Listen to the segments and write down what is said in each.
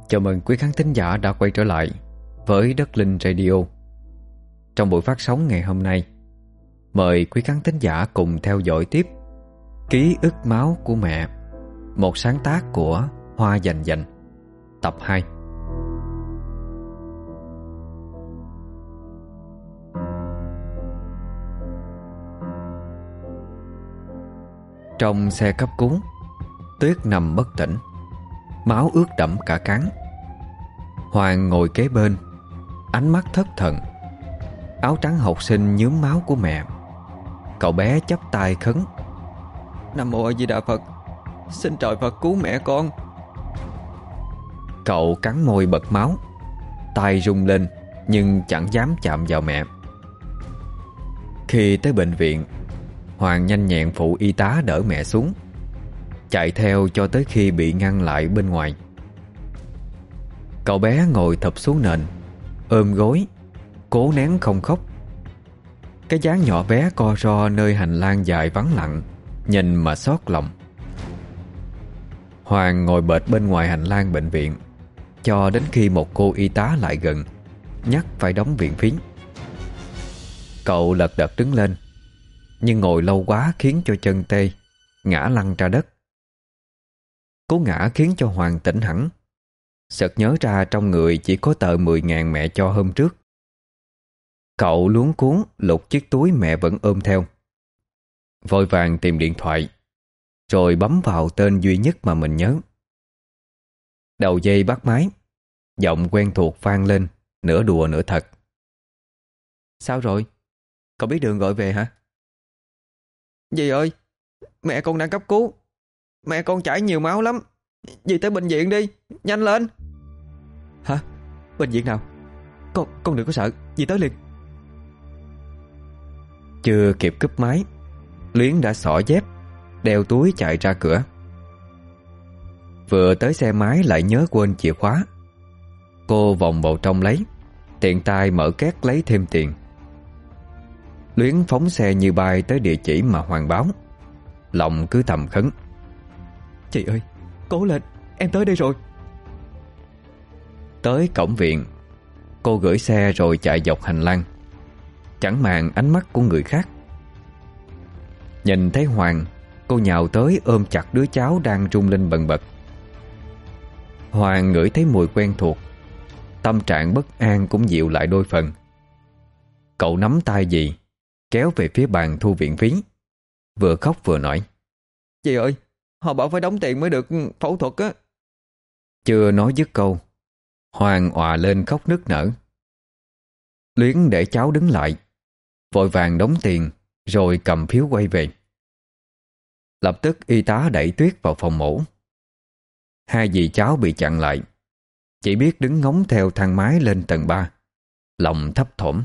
Chào mừng quý khán thính giả đã quay trở lại với Đất Linh Radio. Trong buổi phát sóng ngày hôm nay, mời quý khán thính giả cùng theo dõi tiếp Ký ức máu của mẹ, một sáng tác của Hoa Dành Dành, tập 2. Trong xe cấp cứu, Tuyết nằm bất tỉnh, máu ướt đẫm cả trán. Hoàng ngồi kế bên, ánh mắt thất thần. Áo trắng học sinh nhuốm máu của mẹ. Cậu bé chắp tay khấn: Nam Mô A Di Đà Phật, xin trời Phật cứu mẹ con. Cậu cắn môi bật máu, tay rung lên nhưng chẳng dám chạm vào mẹ. Khi tới bệnh viện, Hoàng nhanh nhẹn phụ y tá đỡ mẹ xuống, chạy theo cho tới khi bị ngăn lại bên ngoài. Cậu bé ngồi thụp xuống nền, ôm gối, cố nén không khóc. Cái dáng nhỏ bé co ro nơi hành lang dài vắng lặng, nhìn mà xót lòng. Hoàng ngồi bệt bên ngoài hành lang bệnh viện cho đến khi một cô y tá lại gần, nhắc phải đóng viện phí. Cậu lật đật đứng lên, nhưng ngồi lâu quá khiến cho chân tê, ngã lăn ra đất. Cú ngã khiến cho Hoàng tỉnh hẳn, sực nhớ ra trong người chỉ có tờ 10.000 mẹ cho hôm trước. Cậu luống cuống lục chiếc túi mẹ vẫn ôm theo, vội vàng tìm điện thoại, rồi bấm vào tên duy nhất mà mình nhớ. Đầu dây bắt máy, giọng quen thuộc vang lên, nửa đùa nửa thật. Sao rồi? Cậu biết đường gọi về hả? Dì ơi, mẹ con đang cấp cứu. Mẹ con chảy nhiều máu lắm. Dì tới bệnh viện đi, nhanh lên. Hả? Bệnh viện nào? Con đừng có sợ, dì tới liền. Chưa kịp cúp máy, Luyến đã xỏ dép, đeo túi chạy ra cửa. Vừa tới xe máy lại nhớ quên chìa khóa. Cô vòng vào trong lấy, tiện tay mở két lấy thêm tiền. Luyến phóng xe như bay tới địa chỉ mà Hoàng báo, lòng cứ thầm khấn: Chị ơi, cố lên, em tới đây rồi. Tới cổng viện, cô gửi xe rồi chạy dọc hành lang, chẳng màng ánh mắt của người khác. Nhìn thấy Hoàng, cô nhào tới ôm chặt đứa cháu đang rung lên bần bật. Hoàng ngửi thấy mùi quen thuộc, tâm trạng bất an cũng dịu lại đôi phần. Cậu nắm tay dì, kéo về phía bàn thu viện phí, vừa khóc vừa nói: Dì ơi, họ bảo phải đóng tiền mới được phẫu thuật á. Chưa nói dứt câu, Hoàng òa lên khóc nức nở. Luyến để cháu đứng lại, vội vàng đóng tiền rồi cầm phiếu quay về. Lập tức y tá đẩy Tuyết vào phòng mổ. Hai dì cháu bị chặn lại, chỉ biết đứng ngóng theo thang máy lên tầng 3, lòng thấp thỏm.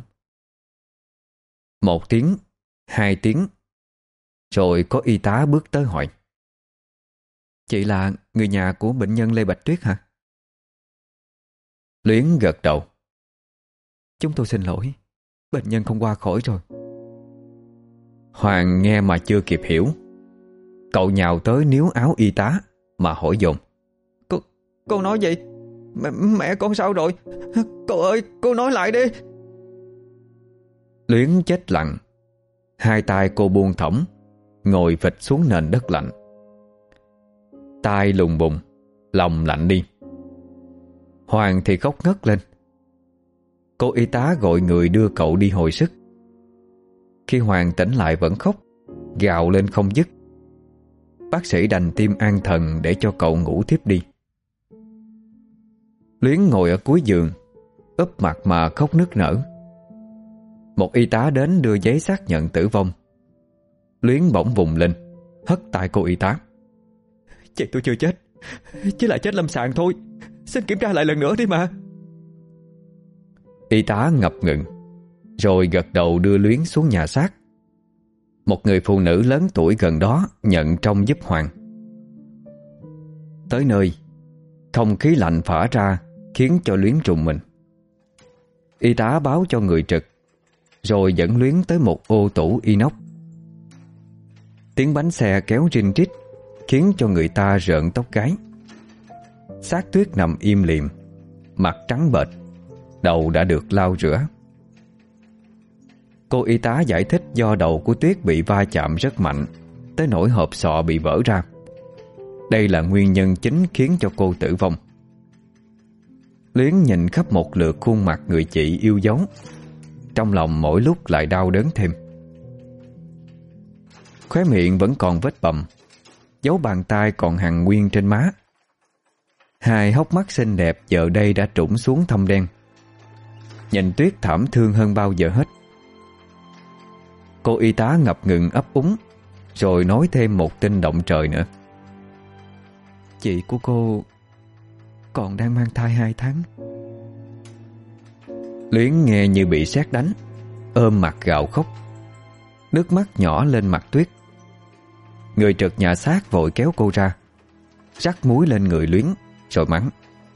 1 tiếng, 2 tiếng, rồi có y tá bước tới hỏi: Chị là người nhà của bệnh nhân Lê Bạch Tuyết hả? Luyến gật đầu: Chúng tôi xin lỗi, bệnh nhân không qua khỏi rồi. Hoàng nghe mà chưa kịp hiểu, cậu nhào tới níu áo y tá mà hỏi dồn: Cô nói gì? Mẹ con sao rồi? Cô ơi, cô nói lại đi. Luyến chết lặng, hai tay cô buông thõng, ngồi phịch xuống nền đất lạnh. Tai lùng bùng, lòng lạnh đi. Hoàng thì khóc ngất lên. Cô y tá gọi người đưa cậu đi hồi sức. Khi Hoàng tỉnh lại vẫn khóc, gào lên không dứt. Bác sĩ đành tiêm an thần để cho cậu ngủ tiếp đi. Luyến ngồi ở cuối giường, úp mặt mà khóc nức nở. Một y tá đến đưa giấy xác nhận tử vong. Luyến bỗng vùng lên, hất tay cô y tá: Chị tôi chưa chết, chỉ là chết lâm sàng thôi. Xin kiểm tra lại lần nữa đi mà. Y tá ngập ngừng, rồi gật đầu đưa Luyến xuống nhà xác. Một người phụ nữ lớn tuổi gần đó nhận trông giúp Hoàng. Tới nơi, không khí lạnh phả ra khiến cho Luyến rùng mình. Y tá báo cho người trực, rồi dẫn Luyến tới một ô tủ inox. Tiếng bánh xe kéo rinh rít khiến cho người ta rợn tóc gáy. xác Tuyết nằm im lìm, mặt trắng bệch, đầu đã được lau rửa. Cô y tá giải thích do đầu của Tuyết bị va chạm rất mạnh tới nỗi hộp sọ bị vỡ ra. Đây là nguyên nhân chính khiến cho cô tử vong. Luyến nhìn khắp một lượt khuôn mặt người chị yêu dấu, trong lòng mỗi lúc lại đau đớn thêm. Khóe miệng vẫn còn vết bầm, dấu bàn tay còn hằn nguyên trên má. Hai hốc mắt xinh đẹp giờ đây đã trũng xuống thâm đen. Nhìn Tuyết thảm thương hơn bao giờ hết. Cô y tá ngập ngừng ấp úng, rồi nói thêm một tin động trời nữa. Chị của cô còn đang mang thai 2 tháng. Luyến nghe như bị sét đánh, ôm mặt gào khóc. Nước mắt nhỏ lên mặt Tuyết. Người trực nhà xác vội kéo cô ra, rắc muối lên người Luyến, rồi mắng: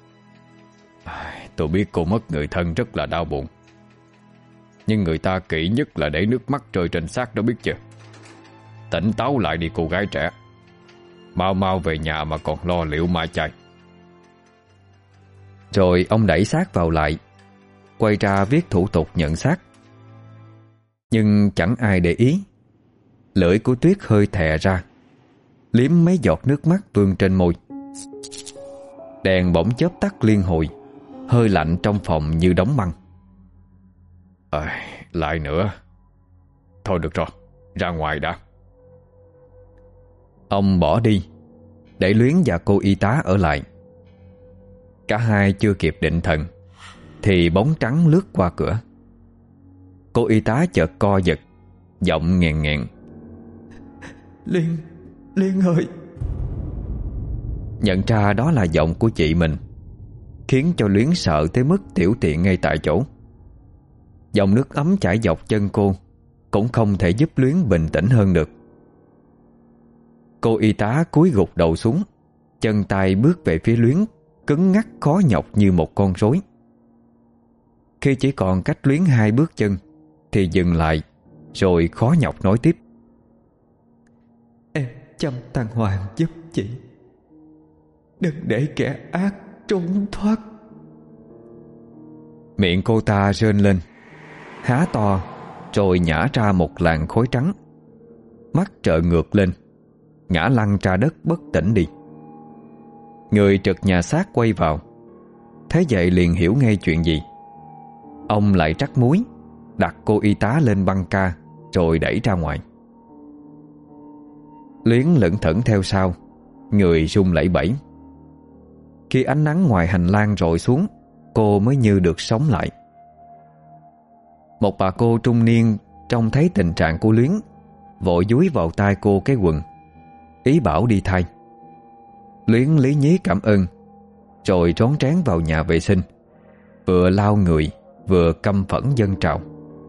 Tôi biết cô mất người thân rất là đau buồn, nhưng người ta kỹ nhất là để nước mắt rơi trên xác đó, biết chưa? Tỉnh táo lại đi cô gái trẻ, mau mau về nhà mà còn lo liệu mai chay. Rồi ông đẩy xác vào lại, quay ra viết thủ tục nhận xác. Nhưng chẳng ai để ý. Lưỡi của Tuyết hơi thè ra, liếm mấy giọt nước mắt vương trên môi. Đèn bỗng chớp tắt liên hồi, hơi lạnh trong phòng như đóng băng. Lại nữa. Thôi được rồi, ra ngoài đã. Ông bỏ đi, để Luyến và cô y tá ở lại. Cả hai chưa kịp định thần thì bóng trắng lướt qua cửa. Cô y tá chợt co giật, giọng nghẹn nghẹn: Liên ơi. Nhận ra đó là giọng của chị mình, khiến cho Luyến sợ tới mức tiểu tiện ngay tại chỗ. Dòng nước ấm chảy dọc chân cô cũng không thể giúp Luyến bình tĩnh hơn được. Cô y tá cúi gục đầu xuống, chân tay bước về phía Luyến, cứng ngắc khó nhọc như một con rối. Khi chỉ còn cách Luyến 2 bước chân thì dừng lại, rồi khó nhọc nói tiếp: Em chăm thằng Hoàng giúp chị, đừng để kẻ ác trốn thoát. Miệng cô ta rên lên, há to, rồi nhả ra một làn khói trắng. Mắt trợn ngược lên, ngã lăn ra đất bất tỉnh đi. Người trực nhà xác quay vào, thấy vậy liền hiểu ngay chuyện gì. Ông lại trắc muối, đặt cô y tá lên băng ca, rồi đẩy ra ngoài. Luyến lững thững theo sau, người run lẩy bẩy. Khi ánh nắng ngoài hành lang rọi xuống, cô mới như được sống lại. Một bà cô trung niên trông thấy tình trạng của Luyến, vội dúi vào tay cô cái quần, ý bảo đi thay. Luyến lý nhí cảm ơn, rồi rón rén vào nhà vệ sinh, vừa lau người vừa căm phẫn dâng trào.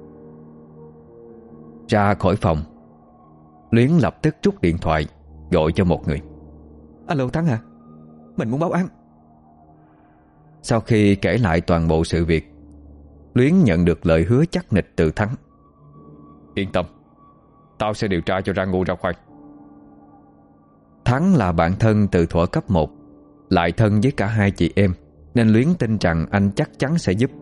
Ra khỏi phòng, Luyến lập tức rút điện thoại gọi cho một người. Alo Thắng hả? Mình muốn báo án. Sau khi kể lại toàn bộ sự việc, Luyến nhận được lời hứa chắc nịch từ Thắng. Yên tâm, tao sẽ điều tra cho ra ngu ra khoai. Thắng là bạn thân từ thuở cấp 1, lại thân với cả hai chị em, nên Luyến tin rằng anh chắc chắn sẽ giúp.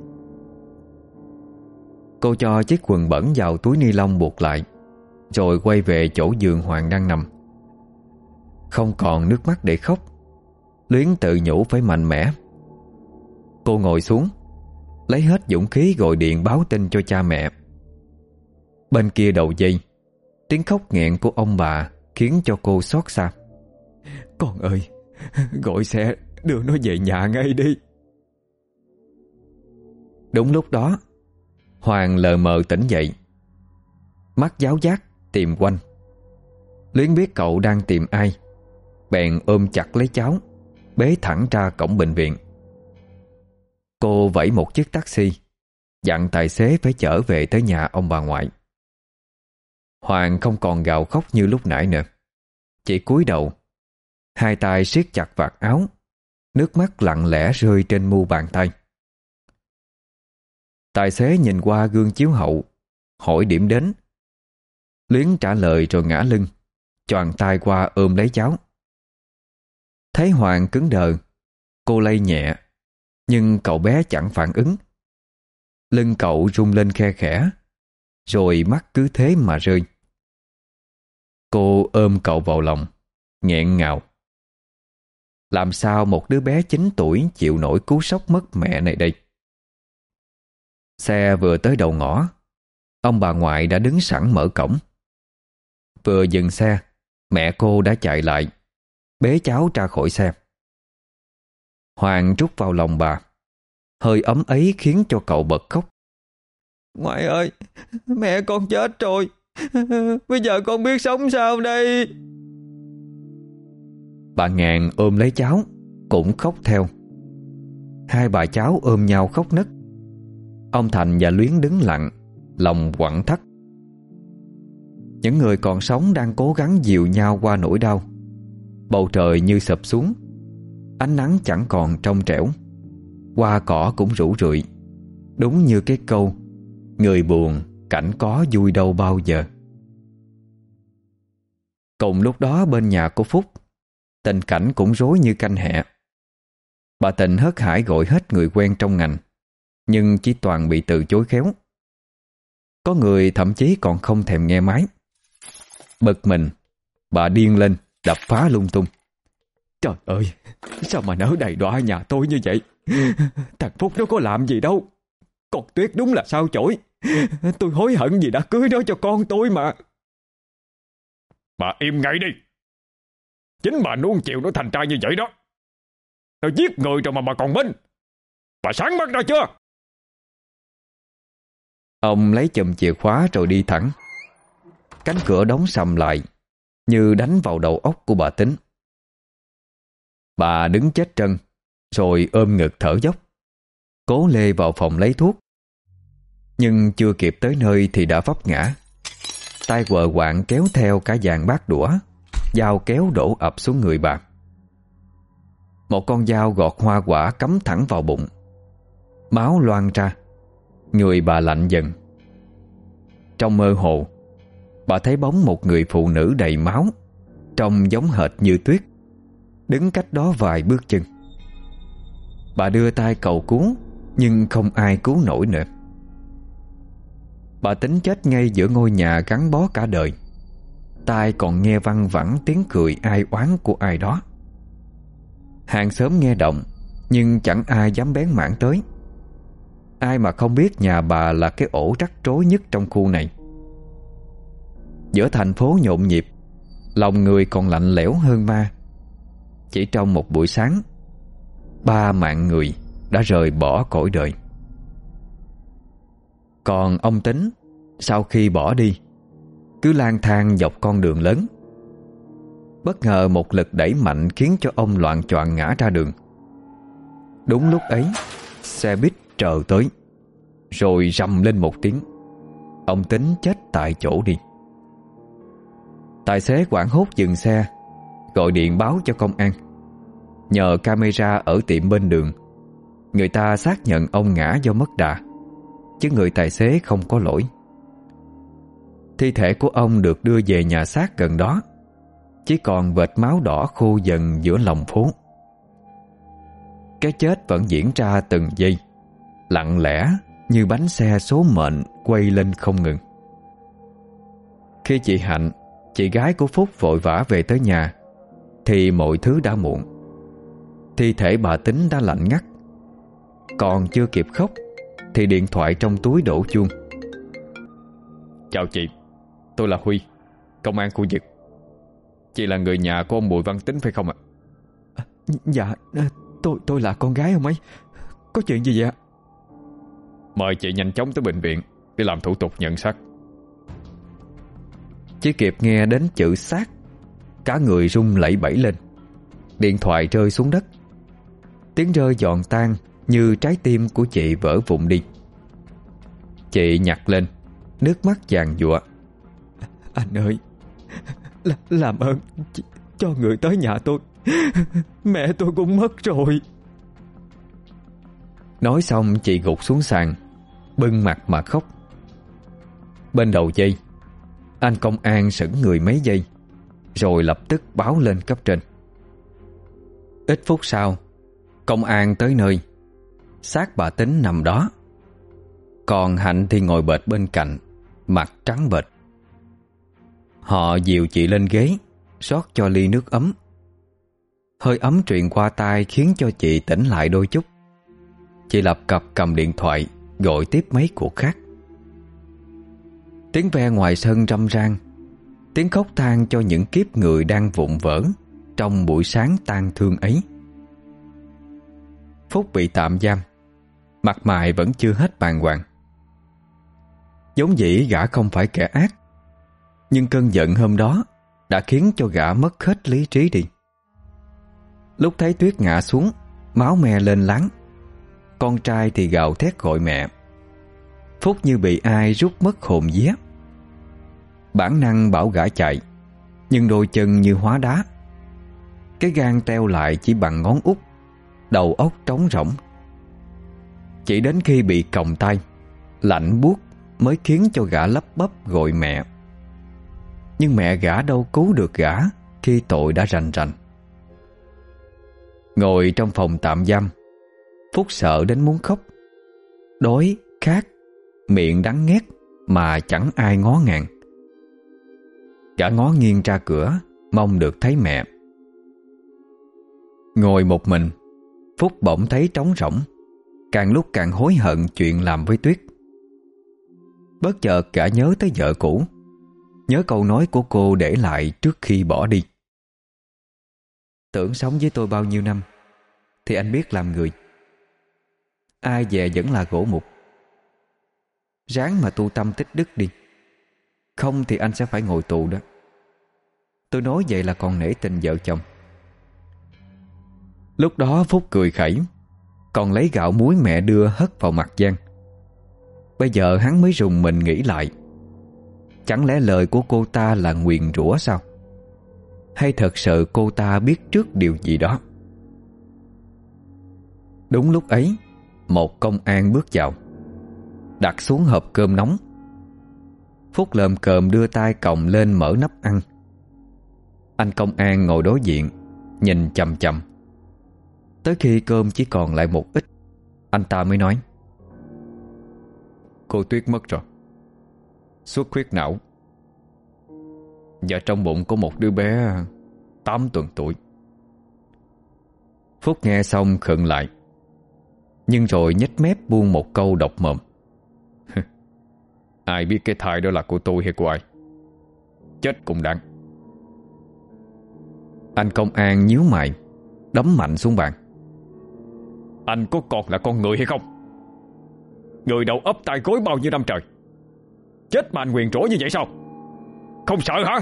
Cô cho chiếc quần bẩn vào túi ni lông buộc lại, rồi quay về chỗ giường Hoàng đang nằm. Không còn nước mắt để khóc, Luyến tự nhủ phải mạnh mẽ. Cô ngồi xuống, lấy hết dũng khí gọi điện báo tin cho cha mẹ. Bên kia đầu dây, tiếng khóc nghẹn của ông bà khiến cho cô xót xa. Con ơi, gọi xe đưa nó về nhà ngay đi. Đúng lúc đó, Hoàng lờ mờ tỉnh dậy, mắt giáo giác tìm quanh. Luyến biết cậu đang tìm ai, bèn ôm chặt lấy cháu, bế thẳng ra cổng bệnh viện. Cô vẫy một chiếc taxi, dặn tài xế phải chở về tới nhà ông bà ngoại. Hoàng không còn gào khóc như lúc nãy nữa, chỉ cúi đầu, hai tay siết chặt vạt áo, nước mắt lặng lẽ rơi trên mu bàn tay. Tài xế nhìn qua gương chiếu hậu, hỏi điểm đến. Luyến trả lời rồi ngã lưng, choàng tay qua ôm lấy cháu. Thấy Hoàng cứng đờ, Cô lay nhẹ, nhưng cậu bé chẳng phản ứng. Lưng cậu rung lên khe khẽ, rồi mắt cứ thế mà rơi. Cô ôm cậu vào lòng, nghẹn ngào. Làm sao một đứa bé 9 tuổi chịu nổi cú sốc mất mẹ này đây? Xe vừa tới đầu ngõ, ông bà ngoại đã đứng sẵn mở cổng. Vừa dừng xe, mẹ cô đã chạy lại, bế cháu ra khỏi xe. Hoàng rút vào lòng bà. Hơi ấm ấy khiến cho cậu bật khóc. Ngoại ơi, mẹ con chết rồi. Bây giờ con biết sống sao đây? Bà Ngàn ôm lấy cháu, cũng khóc theo. Hai bà cháu ôm nhau khóc nấc. Ông Thành và Luyến đứng lặng, lòng quặn thắt. Những người còn sống đang cố gắng dìu nhau qua nỗi đau. Bầu trời như sập xuống, ánh nắng chẳng còn trong trẻo, hoa cỏ cũng rũ rượi. Đúng như cái câu người buồn cảnh có vui đâu bao giờ. Cùng lúc đó bên nhà cô Phúc, tình cảnh cũng rối như canh hẹ. Bà Tịnh hớt hải gọi hết người quen trong ngành, nhưng chỉ toàn bị từ chối khéo. Có người thậm chí còn không thèm nghe máy. Bực mình, bà điên lên đập phá lung tung. Trời ơi, sao mà nở đầy đọa nhà tôi như vậy? Thằng Phúc nó có làm gì đâu. Con Tuyết đúng là sao chổi. Tôi hối hận vì đã cưới nó cho con tôi mà. Bà im ngay đi. Chính bà nuông chiều nó thành trai như vậy đó. Nó giết người rồi mà bà còn minh. Bà sáng mắt ra chưa? Ông lấy chùm chìa khóa rồi đi thẳng. Cánh cửa đóng sầm lại, như đánh vào đầu óc của bà Tính. Bà đứng chết trân, rồi ôm ngực thở dốc, cố lê vào phòng lấy thuốc. Nhưng chưa kịp tới nơi thì đã vấp ngã. Tay quờ quạng kéo theo cả dàn bát đũa, dao kéo đổ ập xuống người bà. Một con dao gọt hoa quả cắm thẳng vào bụng. Máu loang ra, người bà lạnh dần. Trong mơ hồ, bà thấy bóng một người phụ nữ đầy máu, trông giống hệt như Tuyết, đứng cách đó vài bước chân. Bà đưa tay cầu cứu, nhưng không ai cứu nổi nữa. Bà tính chết ngay giữa ngôi nhà gắn bó cả đời. Tai còn nghe văng vẳng tiếng cười ai oán của ai đó. Hàng xóm nghe động, nhưng chẳng ai dám bén mảng tới. Ai mà không biết nhà bà là cái ổ rắc rối nhất trong khu này. Giữa thành phố nhộn nhịp, lòng người còn lạnh lẽo hơn ma. Chỉ trong một buổi sáng, 3 mạng người đã rời bỏ cõi đời. Còn ông Tính, sau khi bỏ đi, cứ lang thang dọc con đường lớn. Bất ngờ một lực đẩy mạnh khiến cho ông loạng choạng ngã ra đường. Đúng lúc ấy, xe buýt trờ tới, rồi rầm lên một tiếng. Ông Tính chết tại chỗ đi. Tài xế hoảng hốt dừng xe, gọi điện báo cho công an. Nhờ camera ở tiệm bên đường, người ta xác nhận ông ngã do mất đà, chứ người tài xế không có lỗi. Thi thể của ông được đưa về nhà xác gần đó, chỉ còn vệt máu đỏ khô dần giữa lòng phố. Cái chết vẫn diễn ra từng giây, lặng lẽ như bánh xe số mệnh quay lên không ngừng. Khi chị Hạnh, chị gái của Phúc vội vã về tới nhà, thì mọi thứ đã muộn. Thi thể bà Tính đã lạnh ngắt. Còn chưa kịp khóc thì điện thoại trong túi đổ chuông. Chào chị, tôi là Huy, công an khu vực. Chị là người nhà của ông Bùi Văn Tính phải không ạ? Dạ, tôi là con gái ông ấy. Có chuyện gì vậy ạ? Mời chị nhanh chóng tới bệnh viện để làm thủ tục nhận xác. Chỉ kịp nghe đến chữ xác, cả người rung lẩy bẩy lên. Điện thoại rơi xuống đất. Tiếng rơi giòn tan như trái tim của chị vỡ vụn đi. Chị nhặt lên, nước mắt giàn giụa. Anh ơi, làm ơn cho người tới nhà tôi. Mẹ tôi cũng mất rồi. Nói xong chị gục xuống sàn, bưng mặt mà khóc. Bên đầu dây, anh công an sững người mấy giây, rồi lập tức báo lên cấp trên. Ít phút sau, Công an tới nơi, xác bà Tính nằm đó, còn Hạnh thì ngồi bệt bên cạnh, mặt trắng bệch. Họ dìu chị lên ghế, rót cho ly nước ấm. Hơi ấm truyền qua tai khiến cho chị tỉnh lại đôi chút. Chị lập cập cầm điện thoại gọi tiếp mấy cuộc khác. Tiếng ve ngoài sân râm ran, tiếng khóc than cho những kiếp người đang vụn vỡ trong buổi sáng tang thương ấy. Phúc bị tạm giam, mặt mày vẫn chưa hết bàng hoàng. Vốn dĩ gã không phải kẻ ác, nhưng cơn giận hôm đó đã khiến cho gã mất hết lý trí đi. Lúc thấy Tuyết ngã xuống, máu me lên láng, con trai thì gào thét gọi mẹ. Phúc như bị ai rút mất hồn vía. Bản năng bảo gã chạy, nhưng đôi chân như hóa đá. Cái gan teo lại chỉ bằng ngón út, đầu óc trống rỗng. Chỉ đến khi bị còng tay, lạnh buốt mới khiến cho gã lắp bắp gọi mẹ. Nhưng mẹ gã đâu cứu được gã khi tội đã rành rành. Ngồi trong phòng tạm giam, Phúc sợ đến muốn khóc. Đói, khát, miệng đắng nghét mà chẳng ai ngó ngàng. Gã ngó nghiêng ra cửa, mong được thấy mẹ. Ngồi một mình, Phúc bỗng thấy trống rỗng, càng lúc càng hối hận chuyện làm với Tuyết. Bất chợt gã nhớ tới vợ cũ, nhớ câu nói của cô để lại trước khi bỏ đi. Tưởng sống với tôi bao nhiêu năm thì anh biết làm người. Ai về vẫn là gỗ mục. Ráng mà tu tâm tích đức đi, không thì anh sẽ phải ngồi tù đó. Tôi nói vậy là còn nể tình vợ chồng. Lúc đó Phúc cười khẩy, còn lấy gạo muối mẹ đưa hất vào mặt Giang. Bây giờ hắn mới rùng mình nghĩ lại. Chẳng lẽ lời của cô ta là nguyền rủa sao? Hay thật sự cô ta biết trước điều gì đó? Đúng lúc ấy, một công an bước vào, đặt xuống hộp cơm nóng. Phúc lồm cồm đưa tay còng lên mở nắp ăn. Anh công an ngồi đối diện, nhìn chằm chằm. Tới khi cơm chỉ còn lại một ít, anh ta mới nói: Cô Tuyết mất rồi, xuất huyết não, và trong bụng có một đứa bé 8 tuần tuổi. Phúc nghe xong khựng lại, nhưng rồi nhếch mép buông một câu độc mồm: Ai biết cái thai đó là của tôi hay của ai? Chết cũng đáng. Anh công an nhíu mày, đấm mạnh xuống bàn: Anh có còn là con người hay không? Người đầu ấp tay gối bao nhiêu năm trời, chết mà anh nguyền rủa như vậy sao? Không sợ hả?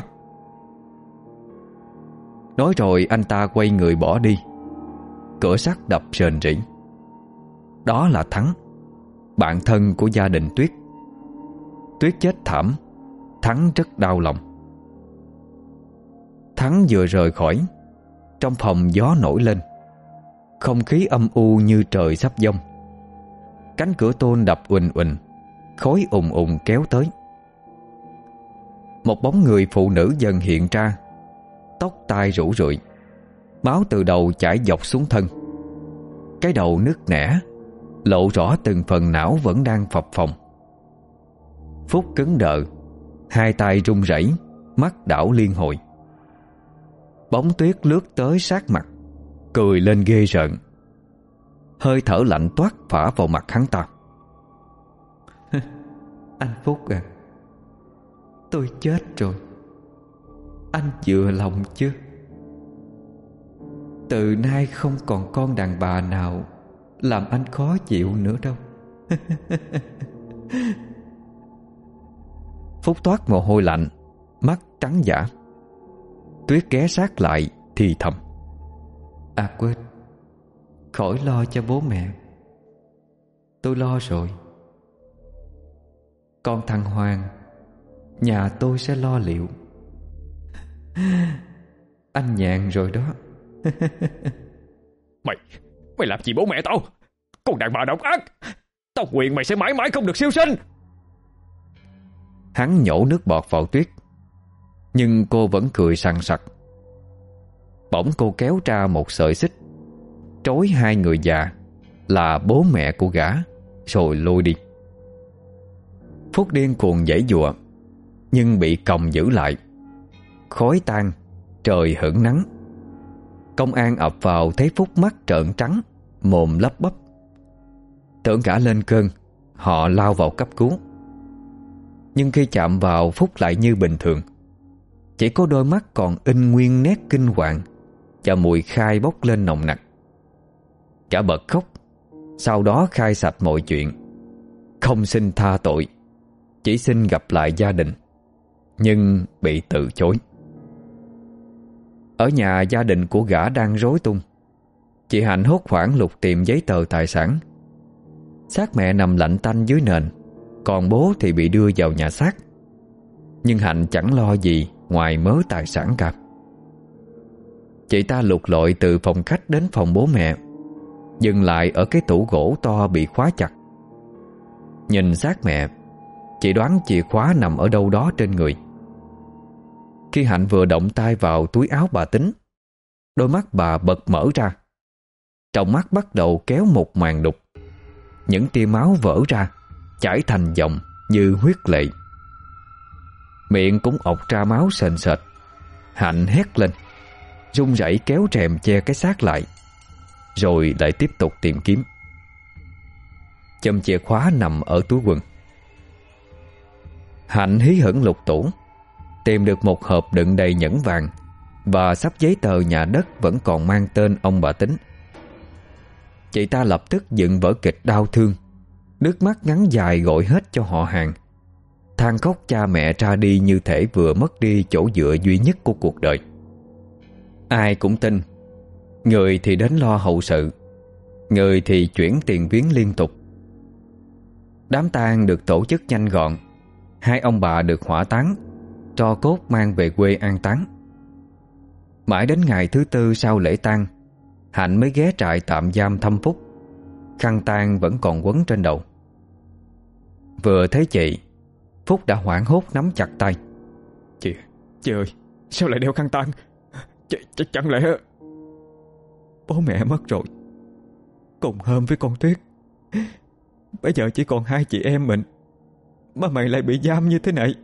Nói rồi anh ta quay người bỏ đi. Cửa sắt đập rền rĩ. Đó là Thắng, bạn thân của gia đình Tuyết. Tuyết chết thảm, Thắng rất đau lòng. Thắng vừa rời khỏi, trong phòng gió nổi lên, không khí âm u như trời sắp giông. Cánh cửa tôn đập uỳnh uỳnh, khói ùn ùn kéo tới. Một bóng người phụ nữ dần hiện ra, tóc tai rủ rượi, máu từ đầu chảy dọc xuống thân. Cái đầu nứt nẻ, lộ rõ từng phần não vẫn đang phập phồng. Phúc cứng đờ, hai tay run rẩy, mắt đảo liên hồi. Bóng Tuyết lướt tới sát mặt, cười lên ghê rợn. Hơi thở lạnh toát phả vào mặt hắn ta. Anh Phúc à, tôi chết rồi. Anh vừa lòng chưa? Từ nay không còn con đàn bà nào làm anh khó chịu nữa đâu. Phúc toát mồ hôi lạnh, mắt trắng dã. Tuyết ghé sát lại thì thầm: À quên, khỏi lo cho bố mẹ, tôi lo rồi. Con thằng Hoàng, nhà tôi sẽ lo liệu. Anh nhàn rồi đó. Mày làm gì bố mẹ tao? Con đàn bà độc ác, tao nguyện mày sẽ mãi mãi không được siêu sinh. Hắn nhổ nước bọt vào Tuyết, nhưng cô vẫn cười sằng sặc. Bỗng cô kéo ra một sợi xích, trói hai người già là bố mẹ của gã, rồi lôi đi. Phúc điên cuồng giãy giụa, nhưng bị còng giữ lại. Khói tan, trời hửng nắng. Công an ập vào thấy Phúc mắt trợn trắng, mồm lắp bắp. Tưởng gã lên cơn, họ lao vào cấp cứu. Nhưng khi chạm vào, Phúc lại như bình thường. Chỉ có đôi mắt còn in nguyên nét kinh hoàng và mùi khai bốc lên nồng nặc. Gã bật khóc, sau đó khai sạch mọi chuyện. Không xin tha tội, chỉ xin gặp lại gia đình, nhưng bị từ chối. Ở nhà, gia đình của gã đang rối tung. Chị Hạnh hốt hoảng lục tìm giấy tờ tài sản. Xác mẹ nằm lạnh tanh dưới nền, còn bố thì bị đưa vào nhà xác. Nhưng Hạnh chẳng lo gì ngoài mớ tài sản cả. Chị ta lục lọi từ phòng khách đến phòng bố mẹ, dừng lại ở cái tủ gỗ to bị khóa chặt. Nhìn xác mẹ, chị đoán chìa khóa nằm ở đâu đó trên người. Khi Hạnh vừa động tay vào túi áo bà Tính, đôi mắt bà bật mở ra. Trong mắt bắt đầu kéo một màn đục. Những tia máu vỡ ra, chảy thành dòng như huyết lệ. Miệng cũng ọc ra máu sền sệt. Hạnh hét lên, run rẩy kéo rèm che cái xác lại, rồi lại tiếp tục tìm kiếm. Chùm chìa khóa nằm ở túi quần. Hạnh hí hửng lục tủ, tìm được một hộp đựng đầy nhẫn vàng và sắp giấy tờ nhà đất vẫn còn mang tên ông bà Tính. Chị ta lập tức dựng vở kịch đau thương, nước mắt ngắn dài gọi hết cho họ hàng, than khóc cha mẹ ra đi như thể vừa mất đi chỗ dựa duy nhất của cuộc đời. Ai cũng tin. Người thì đến lo hậu sự, người thì chuyển tiền viếng liên tục. Đám tang được tổ chức nhanh gọn. Hai ông bà được hỏa táng, tro cốt mang về quê an táng. Mãi đến ngày thứ tư sau lễ tang, Hạnh mới ghé trại tạm giam thăm Phúc. Khăn tang vẫn còn quấn trên đầu. Vừa thấy chị, Phúc đã hoảng hốt nắm chặt tay. Chị ơi, sao lại đeo khăn tang? Chẳng lẽ Bố mẹ mất rồi, cùng hôm với con Tuyết. Bây giờ chỉ còn hai chị em mình, mà mày lại bị giam như thế này.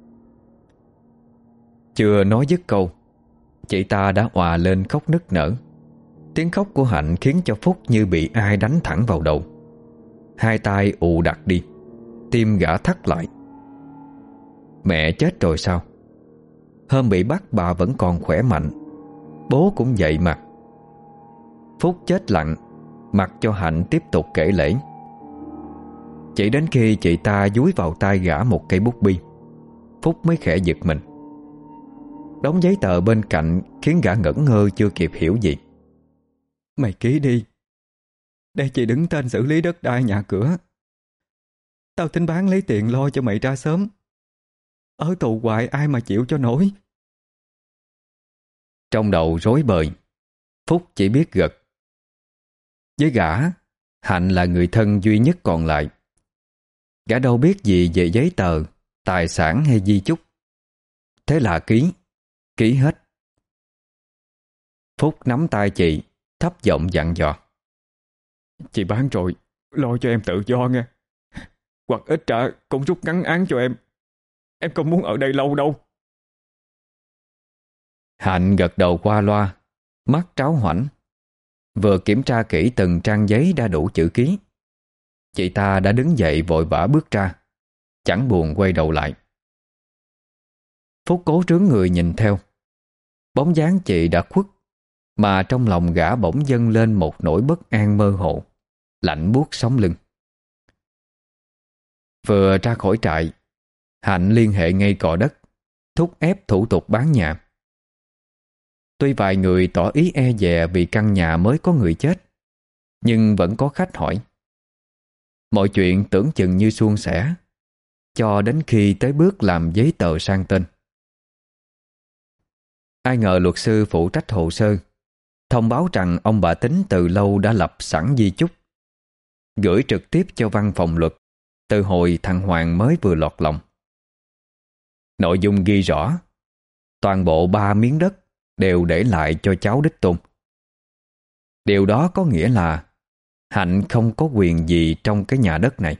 Chưa nói dứt câu, chị ta đã òa lên khóc nức nở. Tiếng khóc của Hạnh khiến cho Phúc như bị ai đánh thẳng vào đầu. Hai tay ù đặt đi, tim gã thắt lại. Mẹ chết rồi sao? Hôm bị bắt bà vẫn còn khỏe mạnh, bố cũng vậy mà. Phúc chết lặng, mặc cho Hạnh tiếp tục kể lể. Chỉ đến khi chị ta dúi vào tay gã một cây bút bi, Phúc mới khẽ giật mình. Đống giấy tờ bên cạnh khiến gã ngẩn ngơ chưa kịp hiểu gì. Mày ký đi, để chị đứng tên xử lý đất đai nhà cửa. Tao tính bán lấy tiền lo cho mày ra sớm. Ở tù hoài ai mà chịu cho nổi. Trong đầu rối bời, Phúc chỉ biết gật. Với gã, Hạnh là người thân duy nhất còn lại. Gã đâu biết gì về giấy tờ, tài sản hay di chúc. Thế là ký hết. Phúc nắm tay chị, thấp giọng dặn dò. Chị bán rồi, lo cho em tự do nghe. Hoặc ít ra cũng rút ngắn án cho em. Em không muốn ở đây lâu đâu. Hạnh gật đầu qua loa, mắt tráo hoảnh. Vừa kiểm tra kỹ từng trang giấy đã đủ chữ ký, chị ta đã đứng dậy vội vã bước ra, chẳng buồn quay đầu lại. Phúc cố trướng người nhìn theo. Bóng dáng chị đã khuất, mà trong lòng gã bỗng dâng lên một nỗi bất an mơ hồ, lạnh buốt sống lưng. Vừa ra khỏi trại, Hạnh liên hệ ngay cò đất, thúc ép thủ tục bán nhà. Tuy vài người tỏ ý e dè vì căn nhà mới có người chết, nhưng vẫn có khách hỏi. Mọi chuyện tưởng chừng như suôn sẻ, cho đến khi tới bước làm giấy tờ sang tên. Ai ngờ luật sư phụ trách hồ sơ thông báo rằng ông bà Tính từ lâu đã lập sẵn di chúc, gửi trực tiếp cho văn phòng luật từ hồi thằng Hoàng mới vừa lọt lòng. Nội dung ghi rõ toàn bộ 3 miếng đất đều để lại cho cháu đích tôn. Điều đó có nghĩa là Hạnh không có quyền gì trong cái nhà đất này.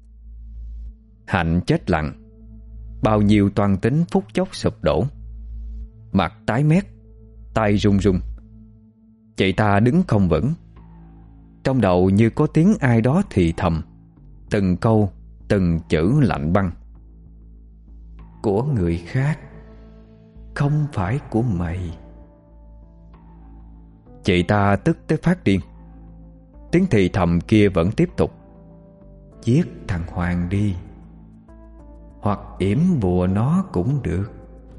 Hạnh chết lặng. Bao nhiêu toan tính phút chốc sụp đổ. Mặt tái mét, tay run run. Chị ta đứng không vững. Trong đầu như có tiếng ai đó thì thầm, từng câu, từng chữ lạnh băng. Của người khác, không phải của mày. Chị ta tức tới phát điên. Tiếng thì thầm kia vẫn tiếp tục. Giết thằng Hoàng đi, hoặc yểm bùa nó cũng được.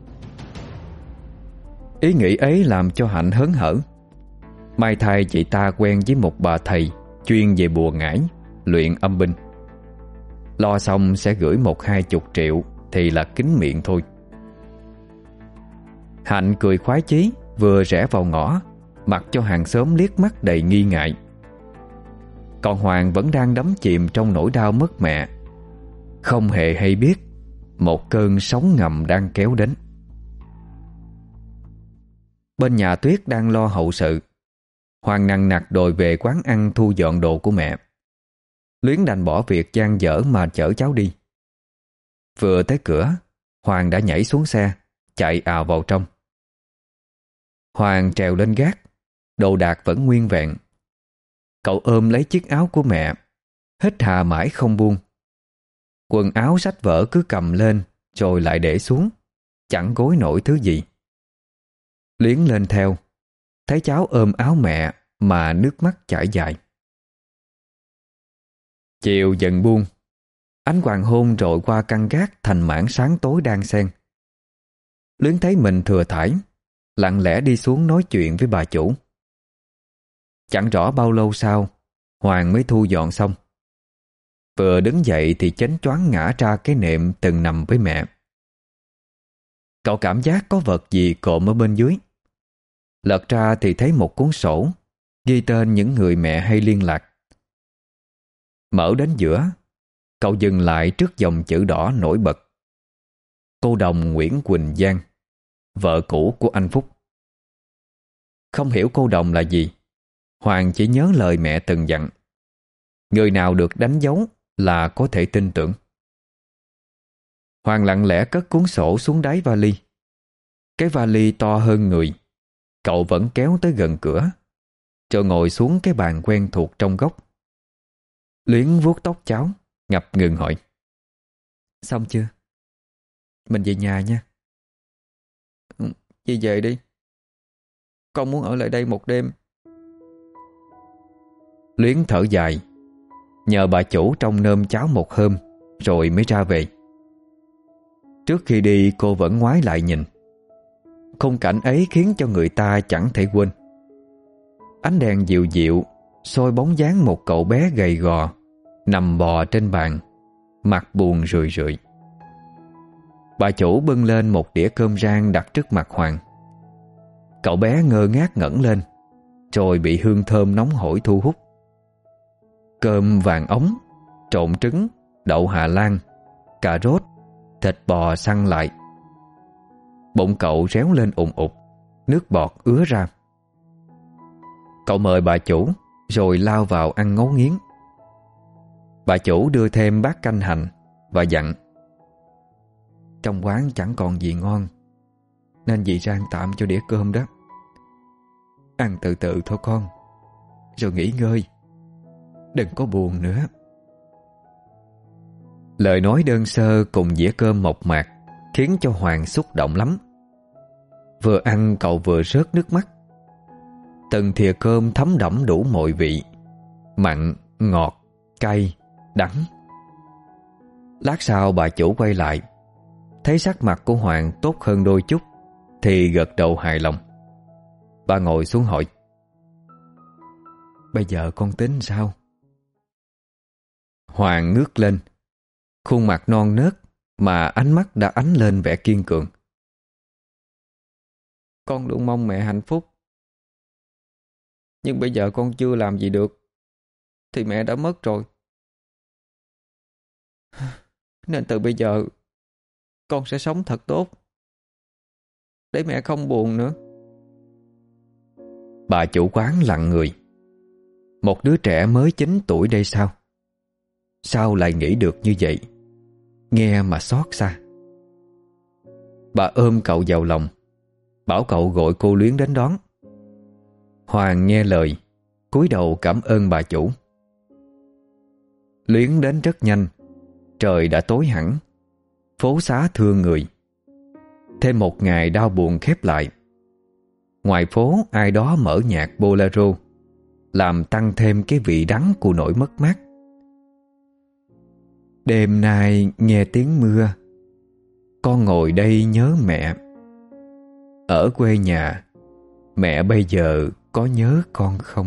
Ý nghĩ ấy làm cho Hạnh hớn hở. May thay chị ta quen với một bà thầy chuyên về bùa ngải, luyện âm binh. Lo xong sẽ gửi 10-20 triệu thì là kín miệng thôi. Hạnh cười khoái chí, vừa rẽ vào ngõ, mặc cho hàng xóm liếc mắt đầy nghi ngại. Còn Hoàng vẫn đang đắm chìm trong nỗi đau mất mẹ, không hề hay biết một cơn sóng ngầm đang kéo đến. Bên nhà Tuyết đang lo hậu sự. Hoàng nằng nặc đòi về quán ăn thu dọn đồ của mẹ. Luyến đành bỏ việc dang dở mà chở cháu đi. Vừa tới cửa, Hoàng đã nhảy xuống xe, chạy ào vào trong. Hoàng trèo lên gác, đồ đạc vẫn nguyên vẹn. Cậu ôm lấy chiếc áo của mẹ, hít hà mãi không buông. Quần áo sách vở cứ cầm lên rồi lại để xuống, chẳng gối nổi thứ gì. Luyến lên theo, thấy cháu ôm áo mẹ mà nước mắt chảy dài. Chiều dần buông, ánh hoàng hôn rọi qua căn gác thành mảng sáng tối đan xen. Luyến thấy mình thừa thãi, lặng lẽ đi xuống nói chuyện với bà chủ. Chẳng rõ bao lâu sau, Hoàng mới thu dọn xong. Vừa đứng dậy thì chánh choáng ngã ra cái nệm từng nằm với mẹ. Cậu cảm giác có vật gì cộm ở bên dưới. Lật ra thì thấy một cuốn sổ ghi tên những người mẹ hay liên lạc. Mở đến giữa, cậu dừng lại trước dòng chữ đỏ nổi bật. Cô đồng Nguyễn Quỳnh Giang, vợ cũ của anh Phúc. Không hiểu cô đồng là gì, Hoàng chỉ nhớ lời mẹ từng dặn. Người nào được đánh dấu là có thể tin tưởng. Hoàng lặng lẽ cất cuốn sổ xuống đáy vali. Cái vali to hơn người, cậu vẫn kéo tới gần cửa, rồi ngồi xuống cái bàn quen thuộc trong góc. Luyến vuốt tóc cháu, ngập ngừng hỏi: Xong chưa? Mình về nhà nha. Chị về đi, con muốn ở lại đây một đêm. Luyến thở dài, nhờ bà chủ trông nơm cháu một hôm rồi mới ra về. Trước khi đi cô vẫn ngoái lại nhìn. Khung cảnh ấy khiến cho người ta chẳng thể quên. Ánh đèn dịu dịu soi bóng dáng một cậu bé gầy gò nằm bò trên bàn, mặt buồn rười rượi. Bà chủ bưng lên một đĩa cơm rang đặt trước mặt Hoàng. Cậu bé ngơ ngác ngẩng lên, rồi bị hương thơm nóng hổi thu hút. Cơm vàng ống, trộn trứng, đậu Hà Lan, cà rốt, thịt bò săn lại. Bụng cậu réo lên ùn ụt, nước bọt ứa ra. Cậu mời bà chủ, rồi lao vào ăn ngấu nghiến. Bà chủ đưa thêm bát canh hành và dặn: Trong quán chẳng còn gì ngon, nên dì rang tạm cho đĩa cơm đó. Ăn từ từ thôi con, rồi nghỉ ngơi, đừng có buồn nữa. Lời nói đơn sơ cùng dĩa cơm mộc mạc khiến cho Hoàng xúc động lắm. Vừa ăn cậu vừa rớt nước mắt. Từng thìa cơm thấm đẫm đủ mọi vị: mặn, ngọt, cay, đắng. Lát sau bà chủ quay lại, thấy sắc mặt của Hoàng tốt hơn đôi chút thì gật đầu hài lòng. Bà ngồi xuống hỏi: Bây giờ con tính sao? Hoàng ngước lên, khuôn mặt non nớt mà ánh mắt đã ánh lên vẻ kiên cường. Con luôn mong mẹ hạnh phúc, nhưng bây giờ con chưa làm gì được thì mẹ đã mất rồi. Nên từ bây giờ con sẽ sống thật tốt để mẹ không buồn nữa. Bà chủ quán lặng người, Một đứa trẻ mới 9 tuổi đây sao? Sao lại nghĩ được như vậy? Nghe mà xót xa. Bà ôm cậu vào lòng, bảo cậu gọi cô Luyến đến đón. Hoàng nghe lời, cúi đầu cảm ơn bà chủ. Luyến đến rất nhanh. Trời đã tối hẳn, phố xá thương người. Thêm một ngày đau buồn khép lại. Ngoài phố ai đó mở nhạc bolero, làm tăng thêm cái vị đắng của nỗi mất mát. Đêm nay nghe tiếng mưa, con ngồi đây nhớ mẹ. Ở quê nhà, mẹ bây giờ có nhớ con không?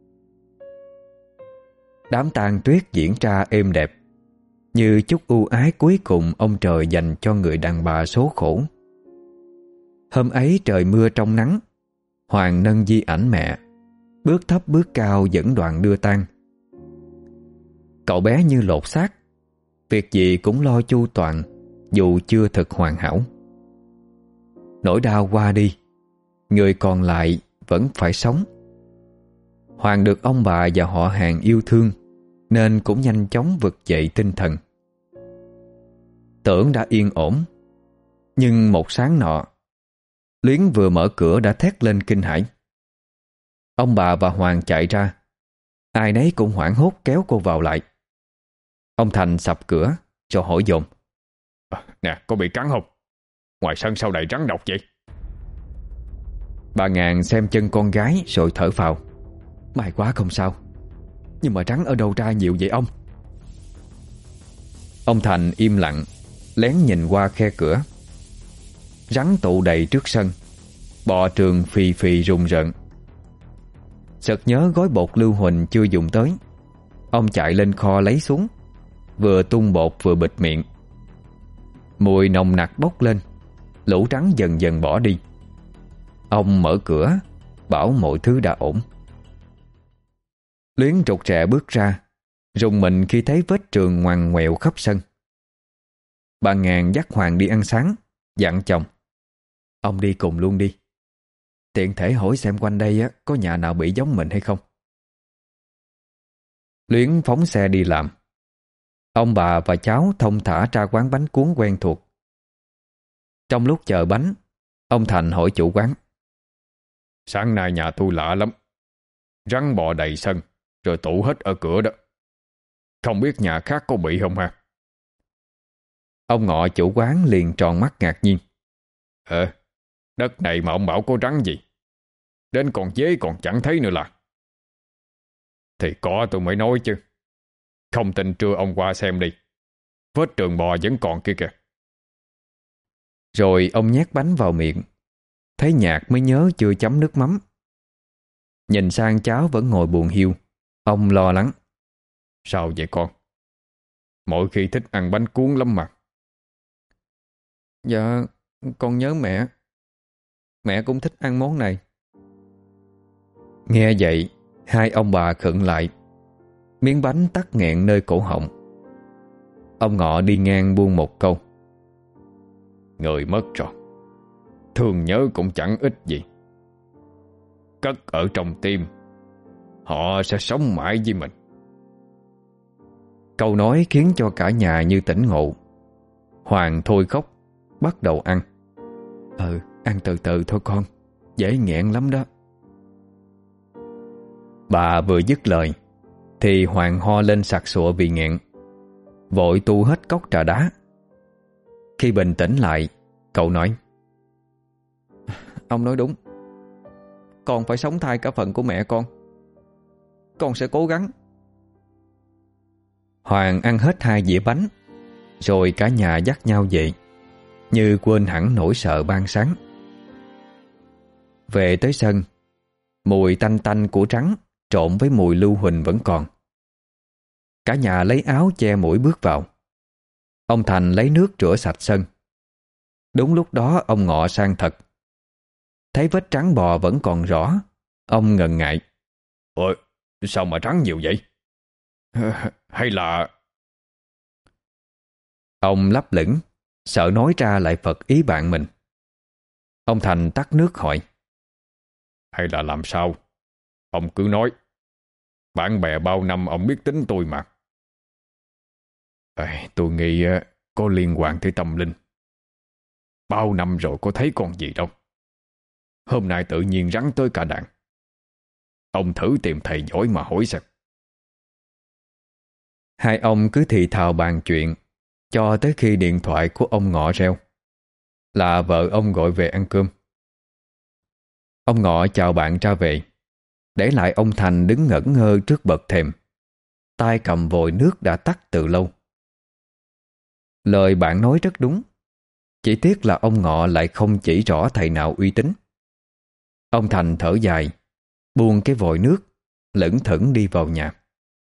Đám tang tuyết diễn ra êm đẹp, như chút ưu ái cuối cùng ông trời dành cho người đàn bà số khổ. Hôm ấy trời mưa trong nắng, Hoàng nâng di ảnh mẹ, bước thấp bước cao dẫn đoàn đưa tang. Cậu bé như lột xác, việc gì cũng lo chu toàn, dù chưa thực hoàn hảo. Nỗi đau qua đi, người còn lại vẫn phải sống. Hoàng được ông bà và họ hàng yêu thương, nên cũng nhanh chóng vực dậy tinh thần. Tưởng đã yên ổn, nhưng một sáng nọ, Luyến vừa mở cửa đã thét lên kinh hãi. Ông bà và Hoàng chạy ra, ai nấy cũng hoảng hốt kéo cô vào lại. Ông Thành sập cửa cho hỏi dồn: Nè, có bị cắn không? Ngoài sân sau đầy rắn độc vậy. Bà Ngàn xem chân con gái rồi thở phào: May quá không sao. Nhưng mà rắn ở đâu ra nhiều vậy ông? Ông Thành im lặng, lén nhìn qua khe cửa. Rắn tụ đầy trước sân, bọ trường phì phì rùng rợn. Sực nhớ gói bột lưu huỳnh chưa dùng tới, ông chạy lên kho lấy xuống, vừa tung bột vừa bịt miệng. Mùi nồng nặc bốc lên, lũ rắn dần dần bỏ đi. Ông mở cửa, bảo mọi thứ đã ổn. Luyến rụt rè bước ra, rùng mình khi thấy vết trường ngoằn ngoèo khắp sân. Bà Ngàn dắt Hoàng đi ăn sáng, dặn chồng: Ông đi cùng luôn đi, tiện thể hỏi xem quanh đây có nhà nào bị giống mình hay không. Luyến phóng xe đi làm. Ông bà và cháu thông thả ra quán bánh cuốn quen thuộc. Trong lúc chờ bánh, ông Thành hỏi chủ quán: Sáng nay nhà tôi lạ lắm, rắn bò đầy sân, rồi tụ hết ở cửa đó. Không biết nhà khác có bị không ha? Ông Ngọ chủ quán liền tròn mắt ngạc nhiên: Đất này mà ông bảo có rắn gì? Đến con dế còn chẳng thấy nữa là. Thì có tôi mới nói chứ. Không tin trưa ông qua xem đi, vết trường bò vẫn còn kia kìa. Rồi ông nhét bánh vào miệng, thấy nhạt mới nhớ chưa chấm nước mắm. Nhìn sang cháu vẫn ngồi buồn hiu, ông lo lắng: Sao vậy con? Mỗi khi thích ăn bánh cuốn lắm mà. Dạ, con nhớ mẹ. Mẹ cũng thích ăn món này. Nghe vậy, hai ông bà khựng lại, miếng bánh tắc nghẹn nơi cổ họng. Ông Ngọ đi ngang buông một câu: Người mất rồi, thương nhớ cũng chẳng ích gì. Cất ở trong tim, họ sẽ sống mãi với mình. Câu nói khiến cho cả nhà như tỉnh ngộ. Hoàng thôi khóc, bắt đầu ăn. Ăn từ từ thôi con, dễ nghẹn lắm đó. Bà vừa dứt lời thì Hoàng ho lên sặc sụa vì nghẹn, vội tu hết cốc trà đá. Khi bình tĩnh lại, cậu nói: Ông nói đúng, con phải sống thay cả phận của mẹ con. Con sẽ cố gắng. Hoàng ăn hết 2 dĩa bánh, rồi cả nhà dắt nhau dậy, như quên hẳn nỗi sợ ban sáng. Về tới sân, mùi tanh tanh của trắng trộn với mùi lưu huỳnh vẫn còn. Cả nhà lấy áo che mũi bước vào. Ông Thành lấy nước rửa sạch sân. Đúng lúc đó ông Ngọ sang thật. Thấy vết trắng bò vẫn còn rõ, ông ngần ngại: Ôi, sao mà trắng nhiều vậy? Hay là... Ông lấp lửng, sợ nói ra lại phật ý bạn mình. Ông Thành tắt nước hỏi: Hay là làm sao? Ông cứ nói. Bạn bè bao năm ông biết tính tôi mà. Tôi nghĩ có liên quan tới tâm linh. Bao năm rồi có thấy con gì đâu. Hôm nay tự nhiên rắn tới cả đàn. Ông thử tìm thầy giỏi mà hỏi xem. Hai ông cứ thì thào bàn chuyện cho tới khi điện thoại của ông Ngọ reo. Là vợ ông gọi về ăn cơm. Ông Ngọ chào bạn ra về, để lại ông Thành đứng ngẩn ngơ trước bậc thềm, tay cầm vòi nước đã tắt từ lâu. Lời bạn nói rất đúng, chỉ tiếc là ông Ngọ lại không chỉ rõ thầy nào uy tín. Ông Thành thở dài, buông cái vòi nước, lững thững đi vào nhà.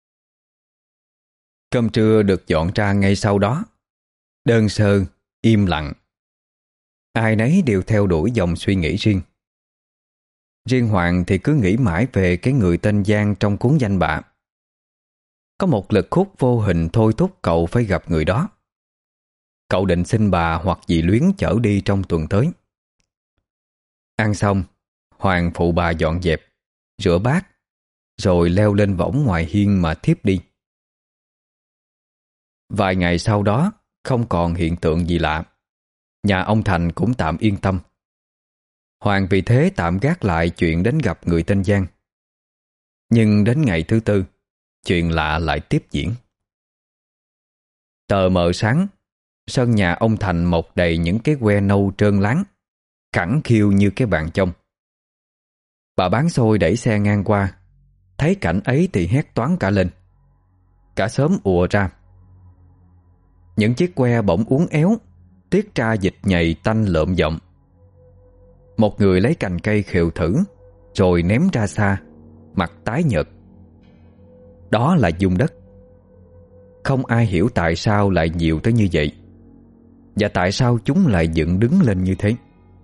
Cơm trưa được dọn ra ngay sau đó. Đơn sơ, im lặng. Ai nấy đều theo đuổi dòng suy nghĩ riêng. Riêng Hoàng thì cứ nghĩ mãi về cái người tên Giang trong cuốn danh bạ. Có một lực hút vô hình thôi thúc cậu phải gặp người đó. Cậu định xin bà hoặc dì Luyến chở đi trong tuần tới. Ăn xong, Hoàng phụ bà dọn dẹp, rửa bát, rồi leo lên võng ngoài hiên mà thiếp đi. Vài ngày sau đó, không còn hiện tượng gì lạ. Nhà ông Thành cũng tạm yên tâm. Hoàng vì thế tạm gác lại chuyện đến gặp người tên Giang. Nhưng đến ngày thứ tư, chuyện lạ lại tiếp diễn. Tờ mờ sáng, sân nhà ông Thành mọc đầy những cái que nâu trơn láng, khẳng khiu như cái bàn chông. Bà bán xôi đẩy xe ngang qua, thấy cảnh ấy thì hét toáng cả lên. Cả xóm ùa ra. Những chiếc que bỗng uốn éo, tiết ra dịch nhầy tanh lợm giọng. Một người lấy cành cây khều thử, rồi ném ra xa, mặt tái nhợt. Đó là dung đất. Không ai hiểu tại sao lại nhiều tới như vậy, và tại sao chúng lại dựng đứng lên như thế.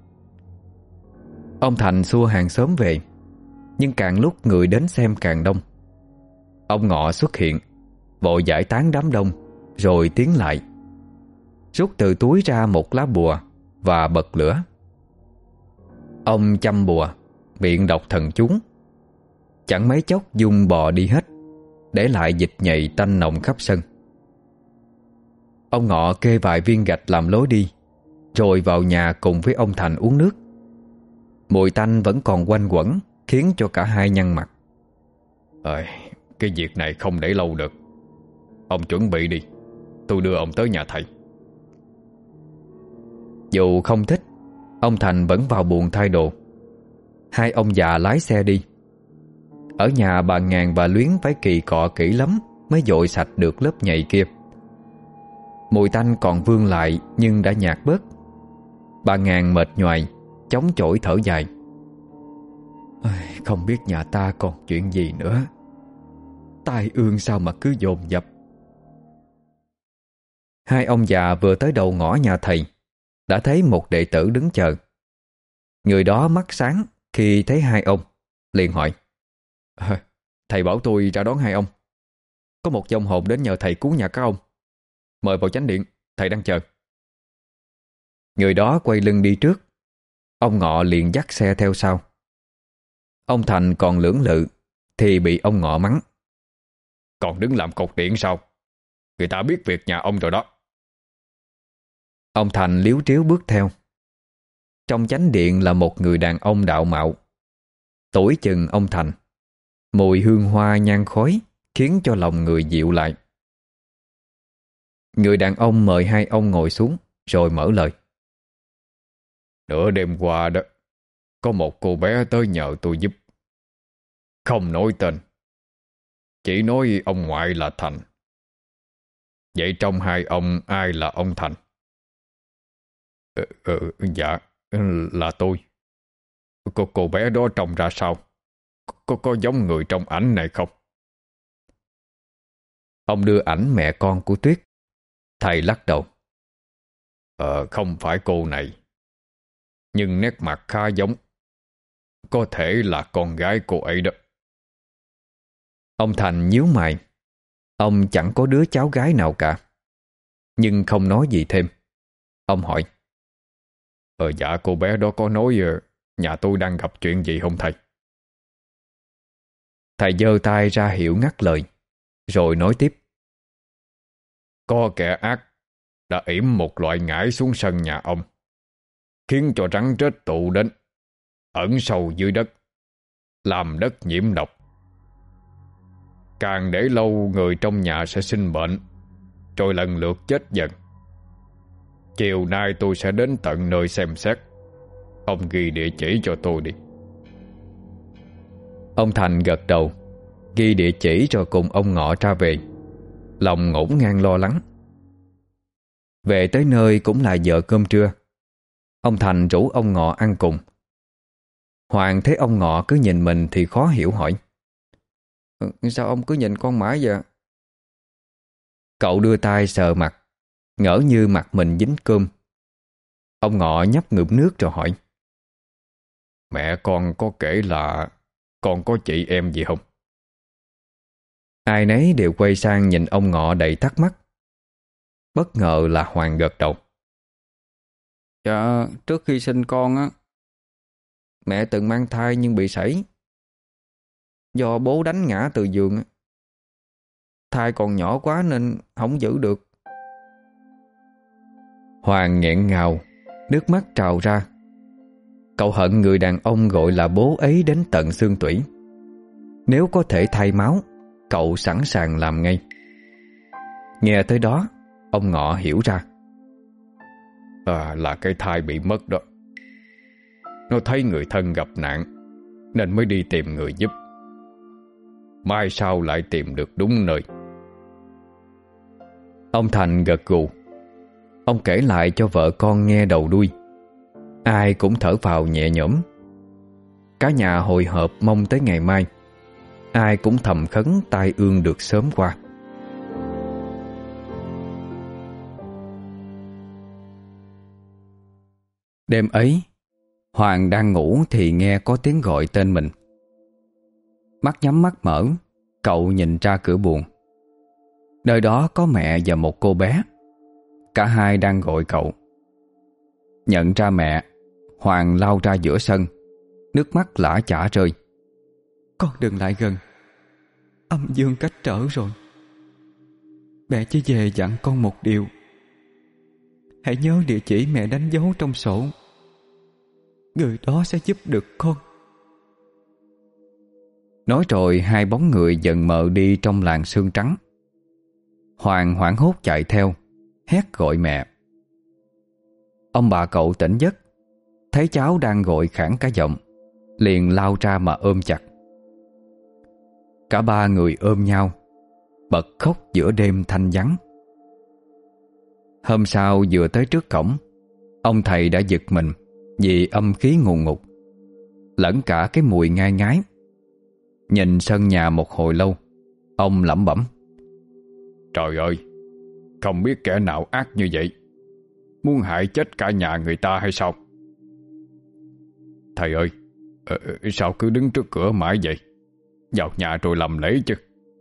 Ông Thành xua hàng xóm về, nhưng càng lúc người đến xem càng đông. Ông Ngọ xuất hiện, vội giải tán đám đông, rồi tiến lại, rút từ túi ra một lá bùa và bật lửa. Ông châm bùa, miệng đọc thần chú. Chẳng mấy chốc dung bò đi hết, để lại dịch nhầy tanh nồng khắp sân. Ông Ngọ kê vài viên gạch làm lối đi, rồi vào nhà cùng với ông Thành uống nước. Mùi tanh vẫn còn quanh quẩn, khiến cho cả hai nhăn mặt. Cái việc này không để lâu được. Ông chuẩn bị đi, tôi đưa ông tới nhà thầy. Dù không thích, ông Thành vẫn vào buồng thay đồ. Hai ông già lái xe đi. Ở nhà bà Ngàn và Luyến phải kỳ cọ kỹ lắm mới dội sạch được lớp nhầy kia. Mùi tanh còn vương lại nhưng đã nhạt bớt. Bà Ngàn mệt nhoài, chống chổi thở dài. Không biết nhà ta còn chuyện gì nữa. Tai ương sao mà cứ dồn dập. Hai ông già vừa tới đầu ngõ nhà thầy, đã thấy một đệ tử đứng chờ. Người đó mắt sáng khi thấy hai ông, liền hỏi: Thầy bảo tôi ra đón hai ông. Có một vong hồn đến nhờ thầy cứu nhà các ông. Mời vào chánh điện, thầy đang chờ. Người đó quay lưng đi trước. Ông Ngọ liền dắt xe theo sau. Ông Thành còn lưỡng lự thì bị ông Ngọ mắng: Còn đứng làm cột điện sao? Người ta biết việc nhà ông rồi đó. Ông Thành liếu tríu bước theo. Trong chánh điện là một người đàn ông đạo mạo, tuổi chừng ông Thành. Mùi hương hoa nhang khói khiến cho lòng người dịu lại. Người đàn ông mời hai ông ngồi xuống, rồi mở lời: Nửa đêm qua đó, có một cô bé tới nhờ tôi giúp. Không nói tên, chỉ nói ông ngoại là Thành. Vậy trong hai ông ai là ông Thành? Dạ, là tôi. Cô bé đó trông ra sao? Có giống người trong ảnh này không? Ông đưa ảnh mẹ con của Tuyết. Thầy lắc đầu: Không phải cô này, nhưng nét mặt khá giống. Có thể là con gái cô ấy đó. Ông Thành nhíu mày. Ông chẳng có đứa cháu gái nào cả, nhưng không nói gì thêm. Ông hỏi: Dạ, cô bé đó có nói nhà tôi đang gặp chuyện gì không thầy? Thầy giơ tay ra hiệu ngắt lời, rồi nói tiếp. Có kẻ ác đã yểm một loại ngải xuống sân nhà ông, khiến cho rắn rết tụ đến, ẩn sâu dưới đất, làm đất nhiễm độc. Càng để lâu, người trong nhà sẽ sinh bệnh, rồi lần lượt chết dần. Chiều nay tôi sẽ đến tận nơi xem xét. Ông ghi địa chỉ cho tôi đi. Ông Thành gật đầu, ghi địa chỉ rồi cùng ông Ngọ ra về, lòng ngổn ngang lo lắng. Về tới nơi cũng là giờ cơm trưa. Ông Thành rủ ông Ngọ ăn cùng. Hoàng thấy ông Ngọ cứ nhìn mình thì khó hiểu hỏi: Sao ông cứ nhìn con mãi vậy? Cậu đưa tay sờ mặt, ngỡ như mặt mình dính cơm. Ông Ngọ nhấp ngụm nước rồi hỏi: Mẹ con có kể là con có chị em gì không? Ai nấy đều quay sang nhìn ông Ngọ đầy thắc mắc. Bất ngờ là Hoàng gật đầu. Dạ, trước khi sinh con á, mẹ từng mang thai nhưng bị sảy. Do bố đánh ngã từ giường. Thai còn nhỏ quá nên không giữ được. Hoàng nghẹn ngào, nước mắt trào ra. Cậu hận người đàn ông gọi là bố ấy đến tận xương tủy. Nếu có thể thay máu, cậu sẵn sàng làm ngay. Nghe tới đó, ông Ngọ hiểu ra. Là cái thai bị mất đó. Nó thấy người thân gặp nạn nên mới đi tìm người giúp. Mai sau lại tìm được đúng nơi. Ông Thành gật gù. Ông kể lại cho vợ con nghe đầu đuôi. Ai cũng thở phào nhẹ nhõm. Cả nhà hồi hộp mong tới ngày mai. Ai cũng thầm khấn tai ương được sớm qua. Đêm ấy, Hoàng đang ngủ thì nghe có tiếng gọi tên mình. Mắt nhắm mắt mở, cậu nhìn ra cửa buồng. Nơi đó có mẹ và một cô bé. Cả hai đang gọi cậu. Nhận ra mẹ, Hoàng lao ra giữa sân, nước mắt lã chả rơi. Con đừng lại gần, âm dương cách trở rồi. Mẹ chỉ về dặn con một điều: hãy nhớ địa chỉ mẹ đánh dấu trong sổ. Người đó sẽ giúp được con. Nói rồi hai bóng người dần mờ đi trong làn sương trắng. Hoàng hoảng hốt chạy theo, hét gọi mẹ. Ông bà cậu tỉnh giấc, thấy cháu đang gọi khản cả giọng, liền lao ra mà ôm chặt. Cả ba người ôm nhau, bật khóc giữa đêm thanh vắng. Hôm sau vừa tới trước cổng, ông thầy đã giật mình vì âm khí ngùn ngụt, lẫn cả cái mùi ngai ngái. Nhìn sân nhà một hồi lâu, ông lẩm bẩm: Trời ơi, không biết kẻ nào ác như vậy, muốn hại chết cả nhà người ta hay sao? Thầy ơi, sao cứ đứng trước cửa mãi vậy? Vào nhà rồi làm lễ chứ.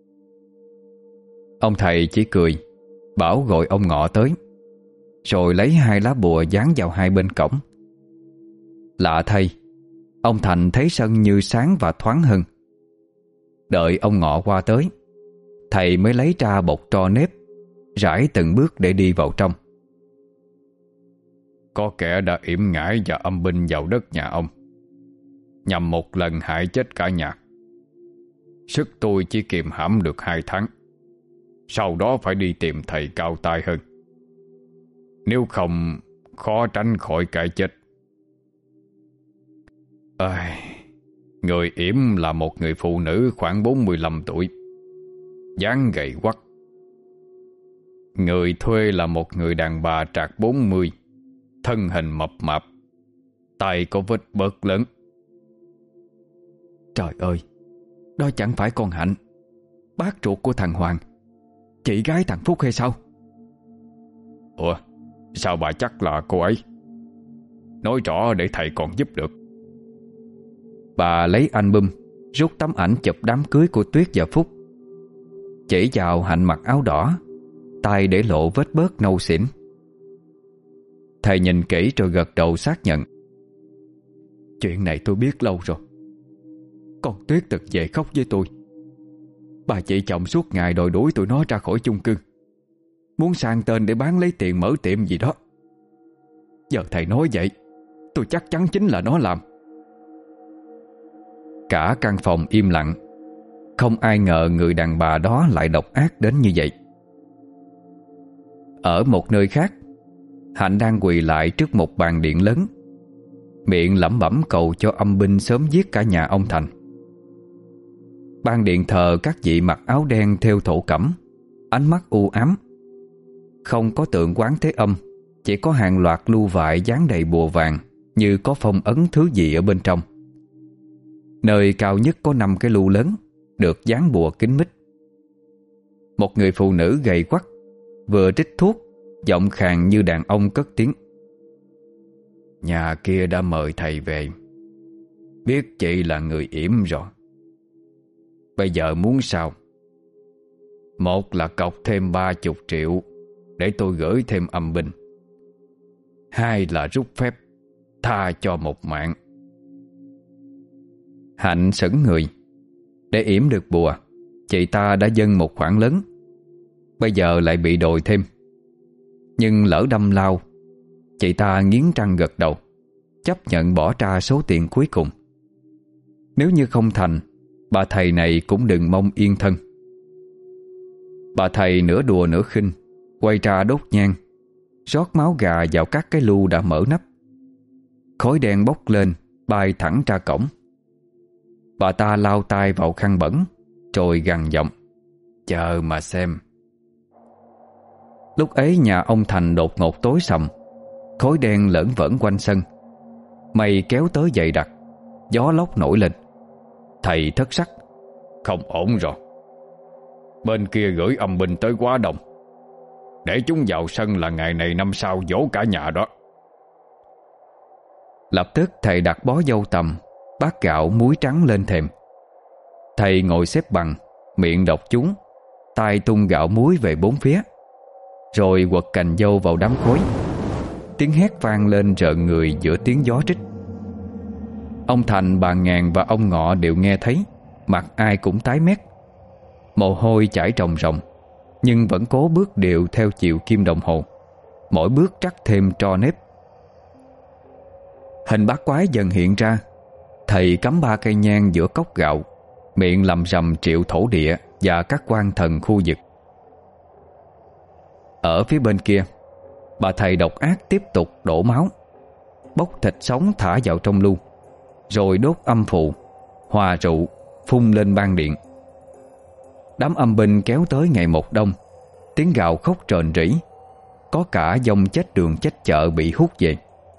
Ông thầy chỉ cười, bảo gọi ông Ngọ tới, rồi lấy hai lá bùa dán vào hai bên cổng. Lạ thay, ông Thành thấy sân như sáng và thoáng hơn. Đợi ông Ngọ qua tới, thầy mới lấy ra bột tro nếp, rải từng bước để đi vào trong. Có kẻ đã yểm ngải và âm binh vào đất nhà ông, nhằm một lần hại chết cả nhà. Sức tôi chỉ kiềm hãm được 2 tháng, sau đó phải đi tìm thầy cao tay hơn. Nếu không, khó tránh khỏi cái chết. Người yểm là một người phụ nữ khoảng 45 tuổi, dáng gầy quắt. Người thuê là một người đàn bà trạc 40, thân hình mập mạp, tay có vết bớt lớn. Trời ơi, đó chẳng phải con Hạnh, bác ruột của thằng Hoàng, chị gái thằng Phúc hay sao? Ủa, sao bà chắc là cô ấy? Nói rõ để thầy còn giúp được. Bà lấy album, rút tấm ảnh chụp đám cưới của Tuyết và Phúc, chỉ vào Hạnh mặc áo đỏ, tay để lộ vết bớt nâu xỉn. Thầy nhìn kỹ rồi gật đầu xác nhận. Chuyện này tôi biết lâu rồi. Con Tuyết từng về khóc với tôi, Bà chị chồng suốt ngày đòi đuổi tụi nó ra khỏi chung cư, muốn sang tên để bán lấy tiền mở tiệm gì đó. Giờ thầy nói vậy, tôi chắc chắn chính là nó làm. Cả căn phòng im lặng. Không ai ngờ người đàn bà đó lại độc ác đến như vậy. Ở một nơi khác, Hạnh đang quỳ lại trước một bàn điện lớn, miệng lẩm bẩm cầu cho âm binh sớm giết cả nhà ông Thành. Ban điện thờ các vị mặc áo đen theo thổ cẩm, ánh mắt u ám. Không có tượng Quán Thế Âm, chỉ có hàng loạt lu vại dán đầy bùa vàng, như có phong ấn thứ gì ở bên trong. Nơi cao nhất có 5 cái lu lớn, được dán bùa kín mít. Một người phụ nữ gầy quắt, vừa trích thuốc, giọng khàn như đàn ông cất tiếng: "Nhà kia đã mời thầy về, biết chị là người yểm rồi. Bây giờ muốn sao? Một là cọc thêm 30 triệu để tôi gửi thêm âm binh. Hai là rút phép tha cho một mạng." Hạnh sững người. Để yểm được bùa, chị ta đã dâng một khoản lớn, bây giờ lại bị đòi thêm. Nhưng lỡ đâm lao, chị ta nghiến răng gật đầu, chấp nhận bỏ ra số tiền cuối cùng. Nếu như không thành, bà thầy này cũng đừng mong yên thân. Bà thầy nửa đùa nửa khinh quay ra đốt nhang, rót máu gà vào các cái lu đã mở nắp. Khói đen bốc lên, bay thẳng ra cổng. Bà ta lau tay vào khăn bẩn, rồi gằn giọng: "Chờ mà xem." Lúc ấy nhà ông Thành đột ngột tối sầm, khói đen lởn vởn quanh sân. Mây kéo tới dày đặc, gió lốc nổi lên. Thầy thất sắc: "Không ổn rồi. Bên kia gửi âm binh tới quá đông. Để chúng vào sân là ngày này năm sau dỗ cả nhà đó." Lập tức thầy đặt bó dâu tằm, bát gạo muối trắng lên thềm. Thầy ngồi xếp bằng, miệng đọc chú, tay tung gạo muối về bốn phía, rồi quật cành dâu vào đám khói. Tiếng hét vang lên rợn người giữa tiếng gió rít. Ông Thành, bà Ngàn và ông Ngọ đều nghe thấy, mặt ai cũng tái mét. Mồ hôi chảy ròng ròng, nhưng vẫn cố bước đều theo chiều kim đồng hồ, mỗi bước trắc thêm tro nếp. Hình bát quái dần hiện ra. Thầy cắm 3 cây nhang giữa cốc gạo, miệng lầm rầm triệu thổ địa và các quan thần khu vực. Ở phía bên kia, bà thầy độc ác tiếp tục đổ máu, bốc thịt sống thả vào trong lu, rồi đốt âm phụ, hòa rượu, phun lên ban điện. Đám âm binh kéo tới ngày một đông, tiếng gào khóc rền rĩ, có cả dòng chết đường chết chợ bị hút về.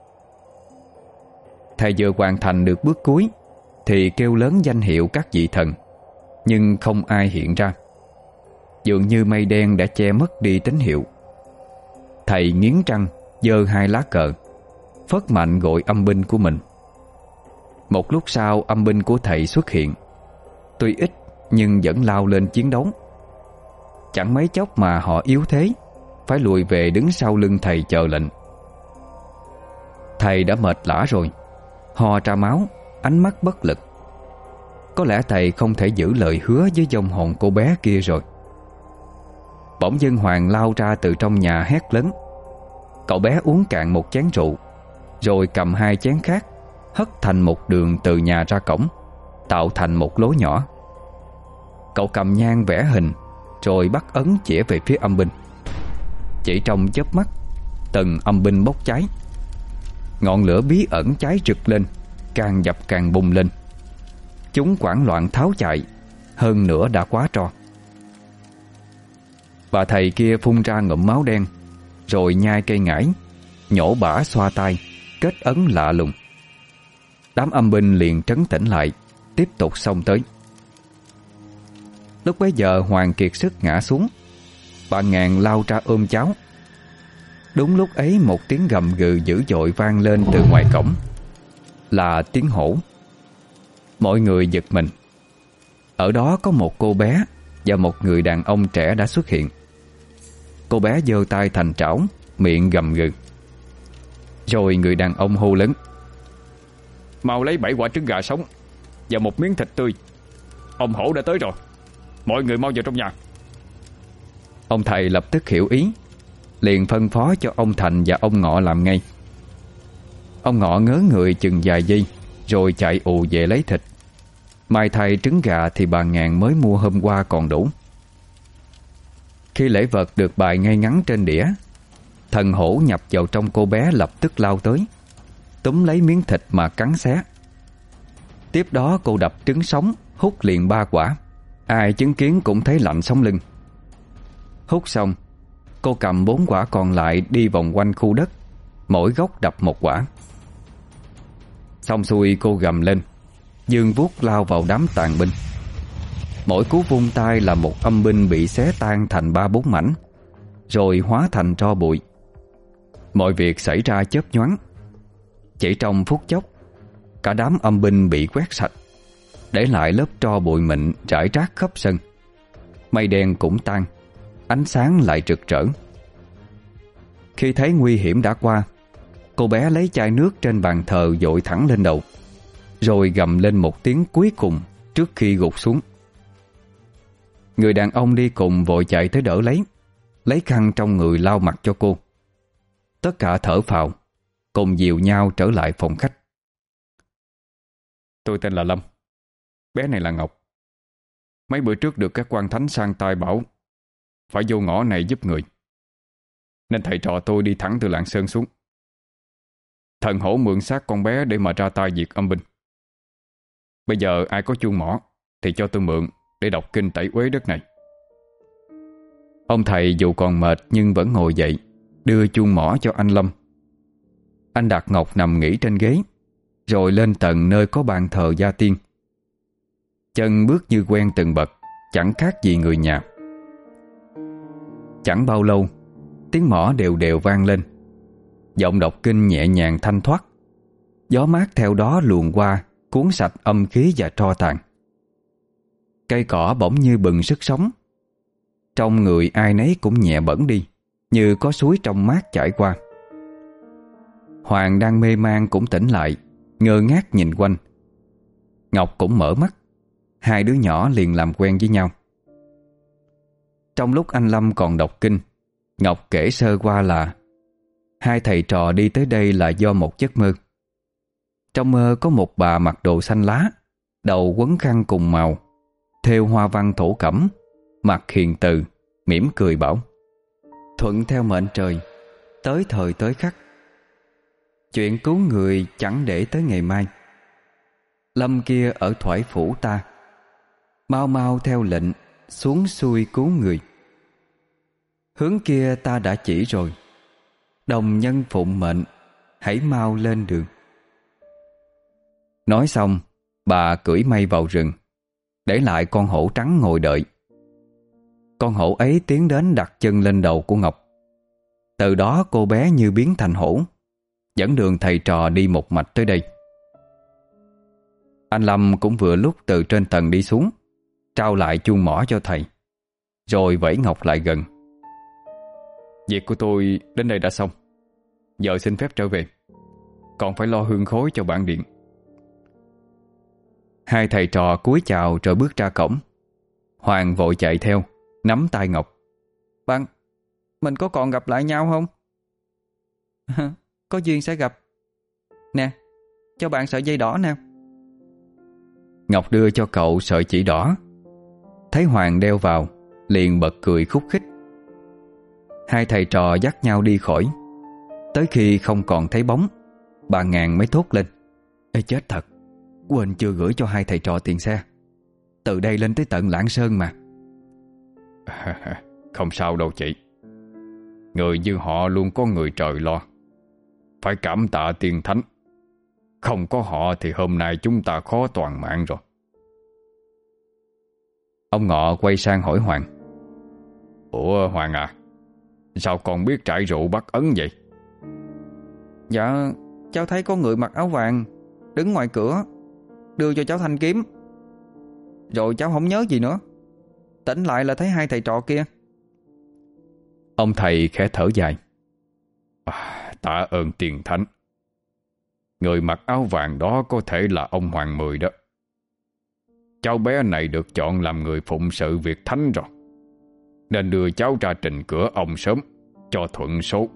Thầy vừa hoàn thành được bước cuối thì kêu lớn danh hiệu các vị thần, nhưng không ai hiện ra. Dường như mây đen đã che mất đi tín hiệu. Thầy nghiến răng giơ 2 lá cờ, phất mạnh gọi âm binh của mình. Một lúc sau âm binh của thầy xuất hiện, tuy ít nhưng vẫn lao lên chiến đấu. Chẳng mấy chốc mà họ yếu thế, phải lùi về đứng sau lưng thầy chờ lệnh. Thầy đã mệt lả rồi, ho ra máu, ánh mắt bất lực. Có lẽ thầy không thể giữ lời hứa với vong hồn cô bé kia rồi. Bỗng dưng Hoàng lao ra từ trong nhà hét lớn. Cậu bé uống cạn một chén rượu, rồi cầm 2 chén khác, hất thành một đường từ nhà ra cổng, tạo thành một lối nhỏ. Cậu cầm nhang vẽ hình, rồi bắt ấn chĩa về phía âm binh. Chỉ trong chớp mắt, từng âm binh bốc cháy. Ngọn lửa bí ẩn cháy rực lên, càng dập càng bùng lên. Chúng hoảng loạn tháo chạy, hơn nữa đã quá tro. Bà thầy kia phun ra ngụm máu đen, rồi nhai cây ngải, nhổ bả xoa tay, kết ấn lạ lùng. Đám âm binh liền trấn tĩnh lại, tiếp tục xông tới. Lúc bấy giờ Hoàng kiệt sức ngã xuống. Bà Ngàn lao ra ôm cháu. Đúng lúc ấy một tiếng gầm gừ dữ dội vang lên từ ngoài cổng. Là tiếng hổ. Mọi người giật mình. Ở đó có một cô bé và một người đàn ông trẻ đã xuất hiện. Cô bé giơ tay thành trảo, miệng gầm gừ. Rồi người đàn ông hô lớn: "Mau lấy 7 quả trứng gà sống và một miếng thịt tươi. Ông hổ đã tới rồi." Mọi người mau vào trong nhà. Ông thầy lập tức hiểu ý, liền phân phó cho ông Thành và ông Ngọ làm ngay. Ông Ngọ ngớ người chừng vài giây, rồi chạy ù về lấy thịt. Mai thay trứng gà thì bà Ngàn mới mua hôm qua còn đủ. Khi lễ vật được bày ngay ngắn trên đĩa, thần hổ nhập vào trong cô bé lập tức lao tới, túm lấy miếng thịt mà cắn xé. Tiếp đó cô đập trứng sống, hút liền 3 quả. Ai chứng kiến cũng thấy lạnh sống lưng. Hút xong, cô cầm 4 quả còn lại đi vòng quanh khu đất, mỗi góc đập 1 quả. Xong xuôi cô gầm lên, giương vuốt lao vào đám tàn binh. Mỗi cú vung tay là một âm binh bị xé tan thành 3-4 mảnh, rồi hóa thành tro bụi. Mọi việc xảy ra chớp nhoáng. Chỉ trong phút chốc, cả đám âm binh bị quét sạch, để lại lớp tro bụi mịn rải rác khắp sân. Mây đen cũng tan, ánh sáng lại rực rỡ. Khi thấy nguy hiểm đã qua, cô bé lấy chai nước trên bàn thờ dội thẳng lên đầu, rồi gầm lên một tiếng cuối cùng trước khi gục xuống. Người đàn ông đi cùng vội chạy tới đỡ lấy khăn trong người lau mặt cho cô. Tất cả thở phào, cùng dìu nhau trở lại phòng khách. Tôi tên là Lâm, bé này là Ngọc. Mấy bữa trước được các quan thánh sang tai bảo phải vô ngõ này giúp người, nên thầy trò tôi đi thẳng từ Lạng Sơn xuống. Thần hổ mượn xác con bé để mà ra tay diệt âm binh. Bây giờ ai có chuông mỏ thì cho tôi mượn để đọc kinh tẩy uế đất này. Ông thầy dù còn mệt nhưng vẫn ngồi dậy, đưa chuông mỏ cho anh Lâm. Anh đặt Ngọc nằm nghỉ trên ghế, rồi lên tầng nơi có bàn thờ gia tiên. Chân bước như quen từng bậc, chẳng khác gì người nhà. Chẳng bao lâu, tiếng mõ đều đều vang lên. Giọng đọc kinh nhẹ nhàng thanh thoát. Gió mát theo đó luồn qua, cuốn sạch âm khí và tro tàn. Cây cỏ bỗng như bừng sức sống. Trong người ai nấy cũng nhẹ bẫng đi, như có suối trong mát chảy qua. Hoàng đang mê man cũng tỉnh lại, ngơ ngác nhìn quanh. Ngọc cũng mở mắt. Hai đứa nhỏ liền làm quen với nhau. Trong lúc anh Lâm còn đọc kinh, Ngọc kể sơ qua là hai thầy trò đi tới đây là do một giấc mơ. Trong mơ có một bà mặc đồ xanh lá, đầu quấn khăn cùng màu, thêu hoa văn thổ cẩm, mặt hiền từ, mỉm cười bảo: thuận theo mệnh trời, tới thời tới khắc. Chuyện cứu người chẳng để tới ngày mai. Lâm kia ở Thoại Phủ ta, mau mau theo lệnh xuống xuôi cứu người. Hướng kia ta đã chỉ rồi, đồng nhân phụng mệnh, hãy mau lên đường. Nói xong, bà cưỡi mây vào rừng, để lại con hổ trắng ngồi đợi. Con hổ ấy tiến đến đặt chân lên đầu của Ngọc. Từ đó cô bé như biến thành hổ, dẫn đường thầy trò đi một mạch tới đây. Anh Lâm cũng vừa lúc từ trên tầng đi xuống, trao lại chuông mỏ cho thầy, rồi vẫy Ngọc lại gần. Việc của tôi đến đây đã xong, giờ xin phép trở về. Còn phải lo hương khói cho bản điện. Hai thầy trò cúi chào rồi bước ra cổng. Hoàng vội chạy theo, nắm tay Ngọc. Bạn, mình có còn gặp lại nhau không? Có duyên sẽ gặp. Nè, cho bạn sợi dây đỏ nè. Ngọc đưa cho cậu sợi chỉ đỏ. Thấy Hoàng đeo vào, liền bật cười khúc khích. Hai thầy trò dắt nhau đi khỏi. Tới khi không còn thấy bóng, bà Ngàn mới thốt lên: ê chết thật, quên chưa gửi cho hai thầy trò tiền xe. Từ đây lên tới tận Lạng Sơn mà. Không sao đâu chị. Người như họ luôn có người trời lo. Phải cảm tạ tiên thánh. Không có họ thì hôm nay chúng ta khó toàn mạng rồi. Ông Ngọ quay sang hỏi Hoàng: Ủa Hoàng à, sao con biết trại rượu bắt ấn vậy? Dạ, cháu thấy có người mặc áo vàng đứng ngoài cửa, đưa cho cháu thanh kiếm. Rồi cháu không nhớ gì nữa. Tỉnh lại là thấy hai thầy trò kia. Ông thầy khẽ thở dài: Tạ ơn tiền thánh. Người mặc áo vàng đó có thể là ông Hoàng Mười đó. cháu bé này được chọn làm người phụng sự việc thánh rồi, nên đưa cháu ra trình cửa ông sớm cho thuận số.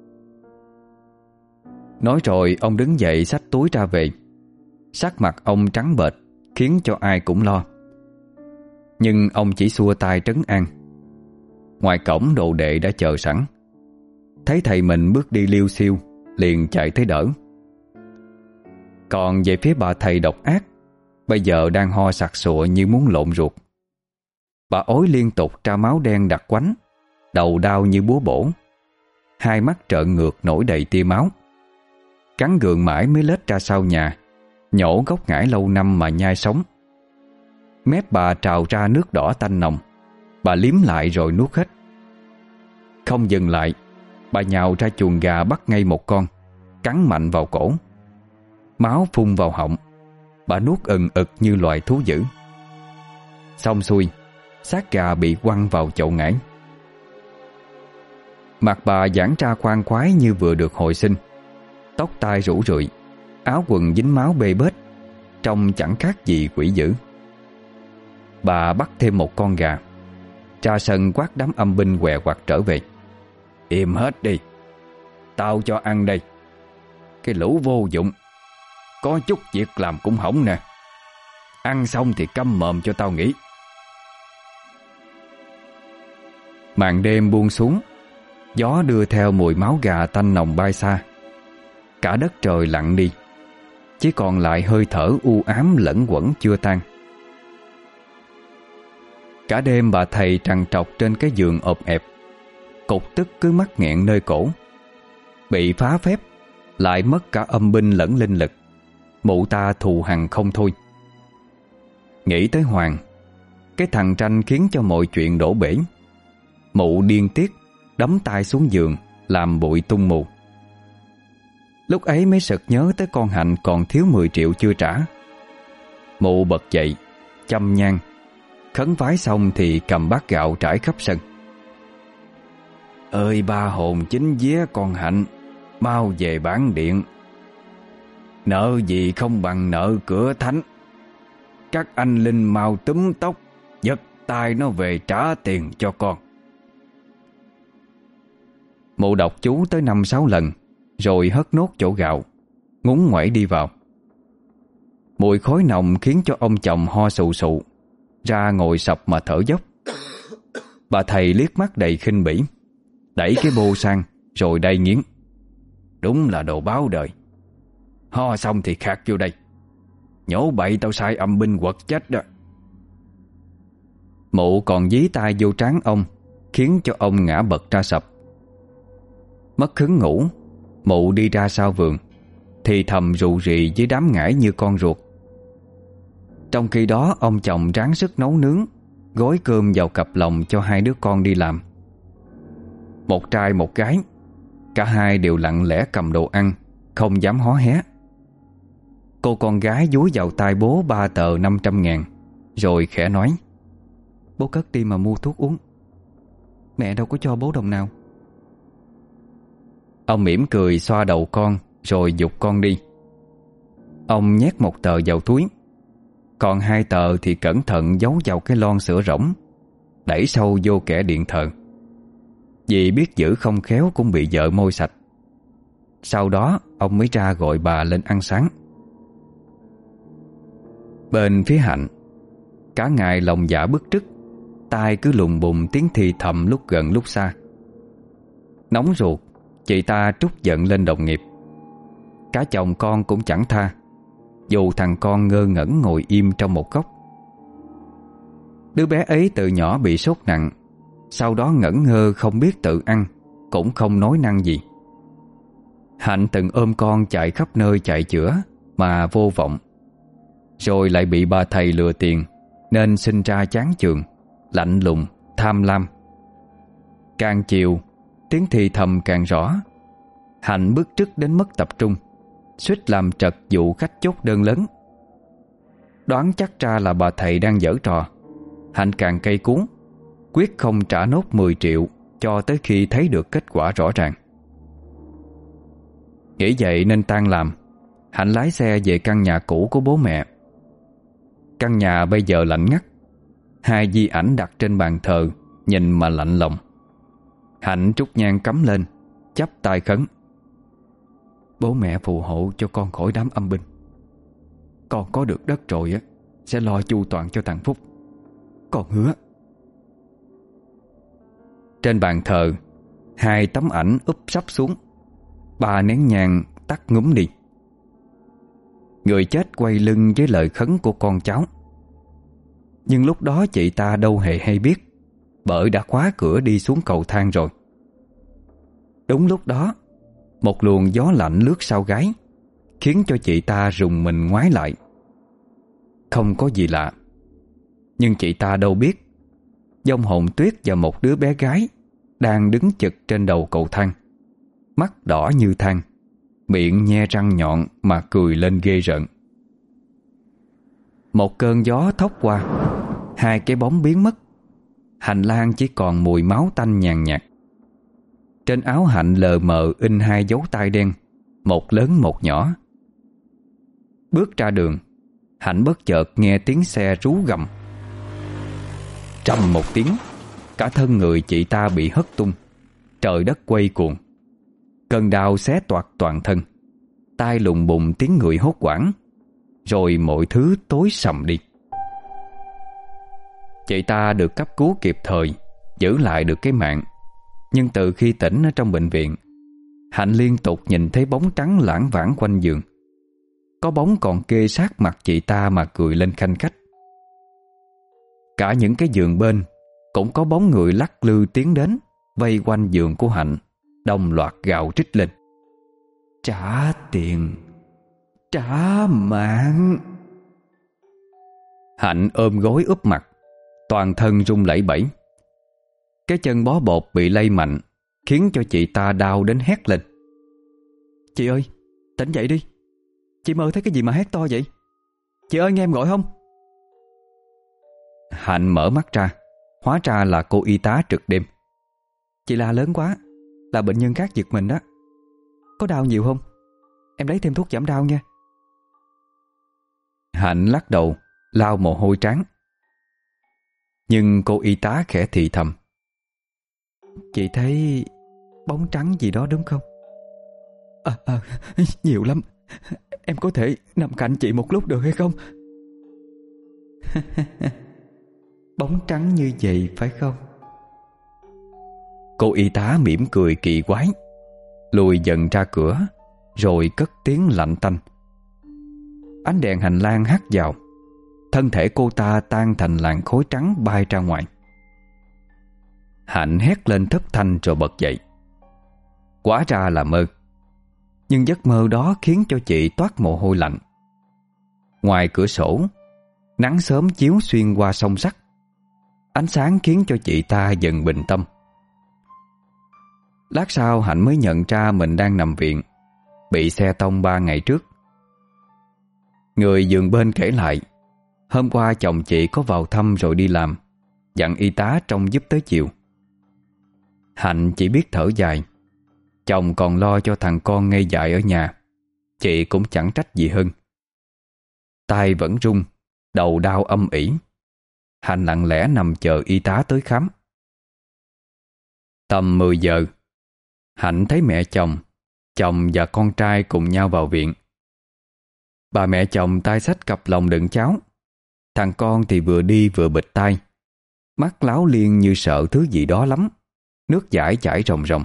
Nói rồi ông đứng dậy xách túi ra về. Sắc mặt ông trắng bệch, khiến cho ai cũng lo. Nhưng ông chỉ xua tay trấn an. Ngoài cổng đồ đệ đã chờ sẵn. Thấy thầy mình bước đi liêu xiêu, liền chạy tới đỡ. Còn về phía bà thầy độc ác, bây giờ đang ho sặc sụa như muốn lộn ruột. Bà ối liên tục ra máu đen đặc quánh, đầu đau như búa bổ, hai mắt trợn ngược nổi đầy tia máu. Cắn gượng mãi mới lết ra sau nhà, nhổ gốc ngải lâu năm mà nhai sống. Mép bà trào ra nước đỏ tanh nồng. Bà liếm lại rồi nuốt hết. Không dừng lại, bà nhào ra chuồng gà bắt ngay một con, cắn mạnh vào cổ. Máu phun vào họng. Bà nuốt ừng ực như loài thú dữ. Xong xuôi, xác gà bị quăng vào chậu ngải. Mặt bà giãn ra khoan khoái như vừa được hồi sinh. Tóc tai rủ rượi, áo quần dính máu bê bết, trông chẳng khác gì quỷ dữ. Bà bắt thêm một con gà, ra sân quát đám âm binh què quặt trở về. Im hết đi, tao cho ăn đây. Cái lũ vô dụng, có chút việc làm cũng hỏng nè. Ăn xong thì câm mồm cho tao nghỉ. Màn đêm buông xuống, gió đưa theo mùi máu gà tanh nồng bay xa. Cả đất trời lặng đi, chỉ còn lại hơi thở u ám lẫn quẩn chưa tan. Cả đêm bà thầy trằn trọc trên cái giường ộp ẹp. Cục tức cứ mắc nghẹn nơi cổ. Bị phá phép, lại mất cả âm binh lẫn linh lực. Mụ ta thù hằn không thôi. Nghĩ tới Hoàng, cái thằng Tranh khiến cho mọi chuyện đổ bể. Mụ điên tiết, đấm tay xuống giường, làm bụi tung mù. Lúc ấy mới sực nhớ tới con Hạnh còn thiếu 10 triệu chưa trả. Mụ bật dậy, châm nhang, khấn vái xong thì cầm bát gạo trải khắp sân. Ơi ba hồn chính vía con Hạnh, mau về bản điện. Nợ gì không bằng nợ cửa thánh. Các anh linh mau túm tóc, giật tay nó về trả tiền cho con. Mụ đọc chú tới 5-6 lần, rồi hất nốt chỗ gạo, ngúng ngoẩy đi vào. Mùi khói nồng khiến cho ông chồng ho sù sụ, ra ngồi sập mà thở dốc. Bà thầy liếc mắt đầy khinh bỉ, đẩy cái bô sang rồi đay nghiến. Đúng là đồ báo đời. Ho xong thì khạc vô đây. Nhổ bậy tao sai âm binh quật chết đó. Mụ còn dí tay vô trán ông, khiến cho ông ngã bật ra sập. Mất hứng ngủ, mụ đi ra sau vườn, thì thầm rù rì với đám ngải như con ruột. Trong khi đó ông chồng ráng sức nấu nướng, gói cơm vào cặp lồng cho hai đứa con đi làm. Một trai một gái, cả hai đều lặng lẽ cầm đồ ăn, không dám hó hé. Cô con gái dúi vào tay bố 3 tờ 500.000, rồi khẽ nói: Bố cất đi mà mua thuốc uống. Mẹ đâu có cho bố đồng nào. Ông mỉm cười xoa đầu con, rồi giục con đi. Ông nhét 1 tờ vào túi, còn 2 tờ thì cẩn thận giấu vào cái lon sữa rỗng, đẩy sâu vô kẻ điện thờ. Vì biết giữ không khéo cũng bị vợ môi sạch. Sau đó ông mới ra gọi bà lên ăn sáng. Bên phía Hạnh, cả ngày lòng dạ bức trức, tai cứ lùng bùng tiếng thì thầm lúc gần lúc xa. Nóng ruột, chị ta trút giận lên đồng nghiệp. Cả chồng con cũng chẳng tha, dù thằng con ngơ ngẩn ngồi im trong một góc. Đứa bé ấy từ nhỏ bị sốt nặng, sau đó ngẩn ngơ không biết tự ăn, cũng không nói năng gì. Hạnh từng ôm con chạy khắp nơi chạy chữa mà vô vọng, rồi lại bị bà thầy lừa tiền, nên sinh ra chán chường, lạnh lùng, tham lam. Càng chiều, tiếng thì thầm càng rõ. Hạnh bức trức đến mất tập trung, suýt làm trật vụ khách chốt đơn lớn. Đoán chắc ra là bà thầy đang giở trò, Hạnh càng cay cú, quyết không trả nốt 10 triệu cho tới khi thấy được kết quả rõ ràng. Nghĩ vậy nên tan làm, Hạnh lái xe về căn nhà cũ của bố mẹ. Căn nhà bây giờ lạnh ngắt. Hai di ảnh đặt trên bàn thờ nhìn mà lạnh lòng. Hạnh trút nhang cắm lên, chắp tay khấn: Bố mẹ phù hộ cho con khỏi đám âm binh. Con có được đất rồi á, sẽ lo chu toàn cho thằng Phúc. Con hứa. Trên bàn thờ, hai tấm ảnh úp sắp xuống. 3 nén nhang tắt ngúm đi. Người chết quay lưng với lời khấn của con cháu. Nhưng lúc đó chị ta đâu hề hay biết, bởi đã khóa cửa đi xuống cầu thang rồi. Đúng lúc đó, một luồng gió lạnh lướt sau gáy, khiến cho chị ta rùng mình ngoái lại. Không có gì lạ, nhưng chị ta đâu biết vong hồn Tuyết và một đứa bé gái đang đứng chực trên đầu cầu thang, mắt đỏ như than, miệng nhe răng nhọn mà cười lên ghê rợn. Một cơn gió thốc qua, hai cái bóng biến mất. Hành lang chỉ còn mùi máu tanh nhàn nhạt. Trên áo Hạnh lờ mờ in 2 dấu tay đen, một lớn một nhỏ. Bước ra đường, Hạnh bất chợt nghe tiếng xe rú gầm. Trầm một tiếng, cả thân người chị ta bị hất tung. Trời đất quay cuồng. Cơn đau xé toạc toàn thân. Tai lùng bùng tiếng người hốt hoảng. Rồi mọi thứ tối sầm đi. Chị ta được cấp cứu kịp thời, giữ lại được cái mạng. Nhưng từ khi tỉnh ở trong bệnh viện, Hạnh liên tục nhìn thấy bóng trắng lãng vãng quanh giường. Có bóng còn kê sát mặt chị ta mà cười lên khanh khách. Cả những cái giường bên cũng có bóng người lắc lư tiến đến, vây quanh giường của Hạnh, đồng loạt gào rít lên: Trả tiền, trả mạng. Hạnh ôm gối úp mặt, toàn thân run lẩy bẩy. Cái chân bó bột bị lay mạnh, khiến cho chị ta đau đến hét lên: Chị ơi, tỉnh dậy đi. Chị mơ thấy cái gì mà hét to vậy? Chị ơi, nghe em gọi không? Hạnh mở mắt ra, hóa ra là cô y tá trực đêm. Chị la lớn quá, là bệnh nhân khác giật mình đó. Có đau nhiều không? Em lấy thêm thuốc giảm đau nha. Hạnh lắc đầu, lau mồ hôi trán. Nhưng cô y tá khẽ thì thầm: Chị thấy bóng trắng gì đó đúng không? Nhiều lắm. Em có thể nằm cạnh chị một lúc được hay không? Bóng trắng như vậy phải không? Cô y tá mỉm cười kỳ quái, lùi dần ra cửa, rồi cất tiếng lạnh tanh. Ánh đèn hành lang hắt vào, thân thể cô ta tan thành làn khói trắng bay ra ngoài. Hạnh hét lên thất thanh rồi bật dậy. Hóa ra là mơ. Nhưng giấc mơ đó khiến cho chị toát mồ hôi lạnh. Ngoài cửa sổ, nắng sớm chiếu xuyên qua song sắt. Ánh sáng khiến cho chị ta dần bình tâm. Lát sau Hạnh mới nhận ra mình đang nằm viện, bị xe tông 3 ngày trước. Người giường bên kể lại, hôm qua chồng chị có vào thăm rồi đi làm, dặn y tá trông giúp tới chiều. Hạnh chỉ biết thở dài. Chồng còn lo cho thằng con ngây dại ở nhà, chị cũng chẳng trách gì hơn. Tai vẫn run, đầu đau âm ỉ. Hạnh lặng lẽ nằm chờ y tá tới khám. Tầm 10 giờ, Hạnh thấy mẹ chồng và con trai cùng nhau vào viện. Bà mẹ chồng tay xách cặp lồng đựng cháo. Thằng con thì vừa đi vừa bịt tai, mắt láo liên như sợ thứ gì đó lắm. Nước dãi chảy ròng ròng.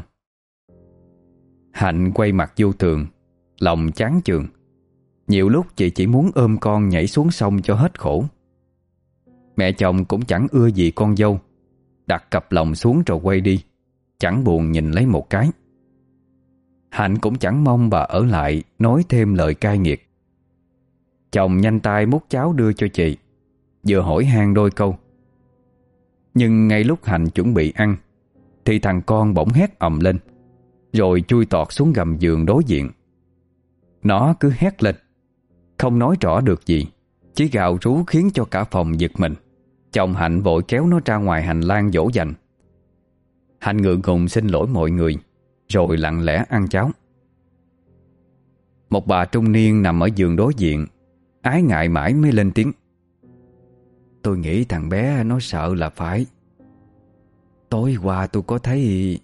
Hạnh quay mặt vô tường, lòng chán chường. Nhiều lúc chị chỉ muốn ôm con nhảy xuống sông cho hết khổ. Mẹ chồng cũng chẳng ưa gì con dâu, đặt cặp lồng xuống rồi quay đi, chẳng buồn nhìn lấy một cái. Hạnh cũng chẳng mong bà ở lại nói thêm lời cay nghiệt. Chồng nhanh tay múc cháo đưa cho chị, vừa hỏi han đôi câu. Nhưng ngay lúc Hạnh chuẩn bị ăn thì thằng con bỗng hét ầm lên, rồi chui tọt xuống gầm giường đối diện. Nó cứ hét lên, không nói rõ được gì, chỉ gào rú khiến cho cả phòng giật mình. Chồng Hạnh vội kéo nó ra ngoài hành lang dỗ dành. Hạnh ngượng ngùng xin lỗi mọi người, rồi lặng lẽ ăn cháo. Một bà trung niên nằm ở giường đối diện, ái ngại mãi mới lên tiếng: tôi nghĩ thằng bé nó sợ là phải. Tối qua tôi có thấy...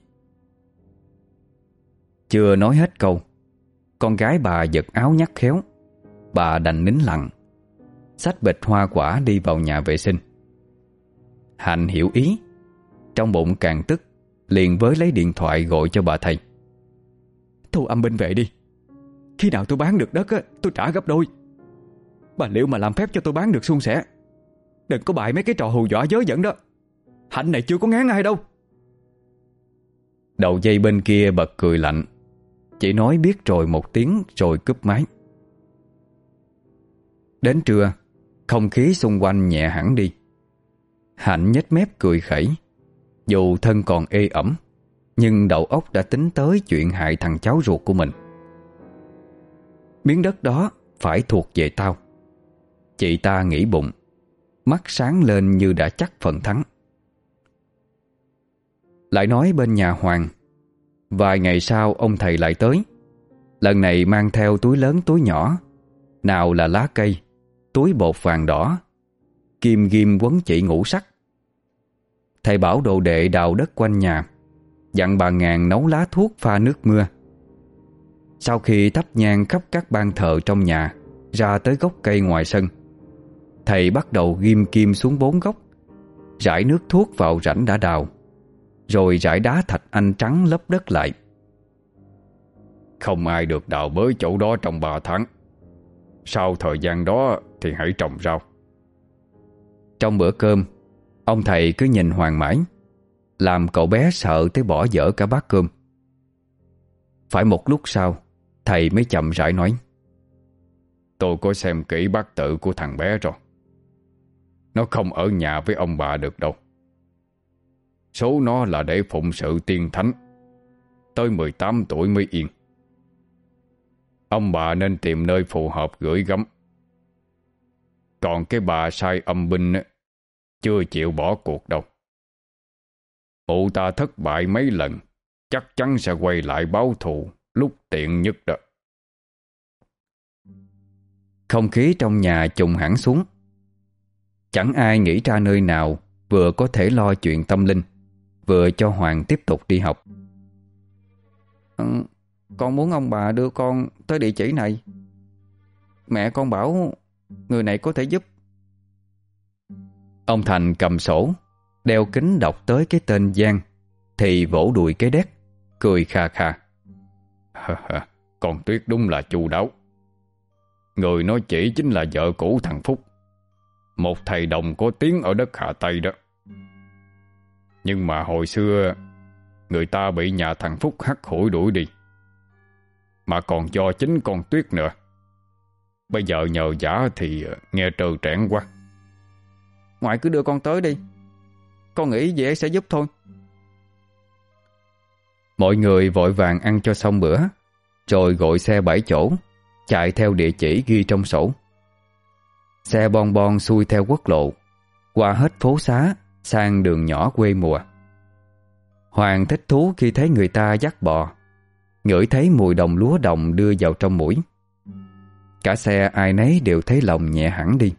Chưa nói hết câu, con gái bà giật áo nhắc khéo. Bà đành nín lặng, xách bịch hoa quả đi vào nhà vệ sinh. Hạnh hiểu ý, trong bụng càng tức, liền với lấy điện thoại gọi cho bà thầy. Thôi âm binh về đi. Khi nào tôi bán được đất á, tôi trả gấp đôi. Bà liệu mà làm phép cho tôi bán được suôn sẻ. Đừng có bại mấy cái trò hù dọa dớ dẫn đó. Hạnh này chưa có ngán ai đâu. Đầu dây bên kia bật cười lạnh, chỉ nói biết rồi một tiếng rồi cúp máy. Đến trưa, không khí xung quanh nhẹ hẳn đi. Hạnh nhếch mép cười khẩy. Dù thân còn ê ẩm, nhưng đầu óc đã tính tới chuyện hại thằng cháu ruột của mình. Miếng đất đó phải thuộc về tao. Chị ta nghĩ bụng, mắt sáng lên như đã chắc phần thắng. Lại nói bên nhà Hoàng, vài ngày sau ông thầy lại tới. Lần này mang theo túi lớn túi nhỏ, nào là lá cây, túi bột vàng đỏ, kim ghim quấn chỉ ngũ sắc. Thầy bảo đồ đệ đào đất quanh nhà, dặn bà Ngàn nấu lá thuốc pha nước mưa. Sau khi thắp nhang khắp các ban thờ trong nhà ra tới gốc cây ngoài sân, thầy bắt đầu ghim kim xuống 4 gốc, rải nước thuốc vào rãnh đã đào, rồi rải đá thạch anh trắng lấp đất lại. Không ai được đào bới chỗ đó trong 3 tháng. Sau thời gian đó thì hãy trồng rau. Trong bữa cơm, ông thầy cứ nhìn Hoàng mãi, làm cậu bé sợ tới bỏ dở cả bát cơm. Phải một lúc sau, thầy mới chậm rãi nói: Tôi có xem kỹ bát tự của thằng bé rồi. Nó không ở nhà với ông bà được đâu. Số nó là để phụng sự tiên thánh, tới 18 tuổi mới yên. Ông bà nên tìm nơi phù hợp gửi gắm. Còn cái bà sai âm binh chưa chịu bỏ cuộc đâu. Mụ ta thất bại mấy lần, chắc chắn sẽ quay lại báo thù lúc tiện nhất đó. Không khí trong nhà trùng hẳn xuống. Chẳng ai nghĩ ra nơi nào vừa có thể lo chuyện tâm linh, vừa cho Hoàng tiếp tục đi học. Con muốn ông bà đưa con tới địa chỉ này. Mẹ con bảo người này có thể giúp. Ông Thành cầm sổ, đeo kính đọc tới cái tên Giang, thì vỗ đùi cái đét, cười kha kha. Con Tuyết đúng là chu đáo. Người nói chỉ chính là vợ cũ thằng Phúc, một thầy đồng có tiếng ở đất Hà Tây đó. Nhưng mà hồi xưa người ta bị nhà thằng Phúc hắt hủi đuổi đi, mà còn do chính con Tuyết nữa. Bây giờ nhờ vả thì nghe trơ trẽn quá. Ngoại cứ đưa con tới đi, con nghĩ dễ sẽ giúp thôi. Mọi người vội vàng ăn cho xong bữa, rồi gọi xe 7 chỗ chạy theo địa chỉ ghi trong sổ. Xe bon bon xuôi theo quốc lộ, qua hết phố xá sang đường nhỏ quê mùa. Hoàng thích thú khi thấy người ta dắt bò, ngửi thấy mùi đồng lúa đồng đưa vào trong mũi. Cả xe ai nấy đều thấy lòng nhẹ hẳn đi.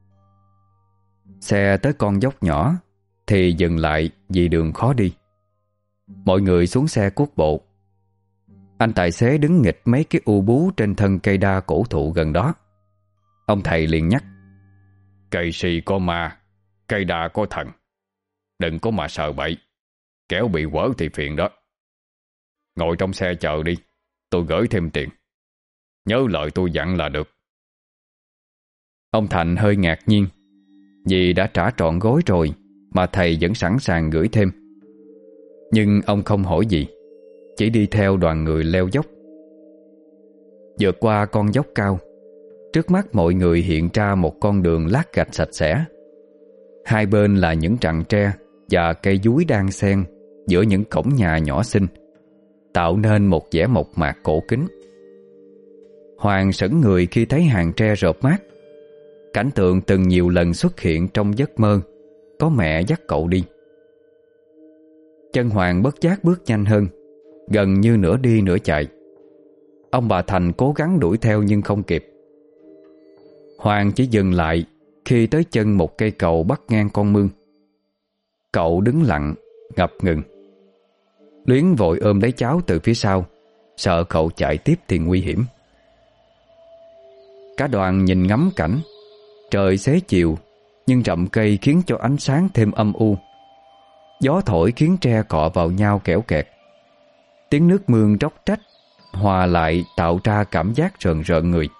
Xe tới con dốc nhỏ thì dừng lại vì đường khó đi. Mọi người xuống xe cuốc bộ. Anh tài xế đứng nghịch mấy cái u bú trên thân cây đa cổ thụ gần đó. Ông thầy liền nhắc: Cây si có ma, cây đa có thần. Đừng có mà sợ bậy, kéo bị quở thì phiền đó. Ngồi trong xe chờ đi, tôi gửi thêm tiền. Nhớ lời tôi dặn là được. Ông Thành hơi ngạc nhiên, vì đã trả trọn gói rồi mà thầy vẫn sẵn sàng gửi thêm. Nhưng ông không hỏi gì, chỉ đi theo đoàn người leo dốc. Vượt qua con dốc cao, trước mắt mọi người hiện ra một con đường lát gạch sạch sẽ. Hai bên là những rặng tre và cây dúi đan xen giữa những cổng nhà nhỏ xinh, tạo nên một vẻ mộc mạc cổ kính. Hoàng sững người khi thấy hàng tre rợp mát. Cảnh tượng từng nhiều lần xuất hiện trong giấc mơ, có mẹ dắt cậu đi. Chân Hoàng bất giác bước nhanh hơn, gần như nửa đi nửa chạy. Ông bà Thành cố gắng đuổi theo nhưng không kịp. Hoàng chỉ dừng lại Khi tới chân một cây cầu bắc ngang con mương, cậu đứng lặng, ngập ngừng. Luyến vội ôm lấy cháu từ phía sau, sợ cậu chạy tiếp thì nguy hiểm. Cả đoàn nhìn ngắm cảnh. Trời xế chiều, nhưng rậm cây khiến cho ánh sáng thêm âm u. Gió thổi khiến tre cọ vào nhau kẽo kẹt. Tiếng nước mương róc rách hòa lại tạo ra cảm giác rợn rợn người.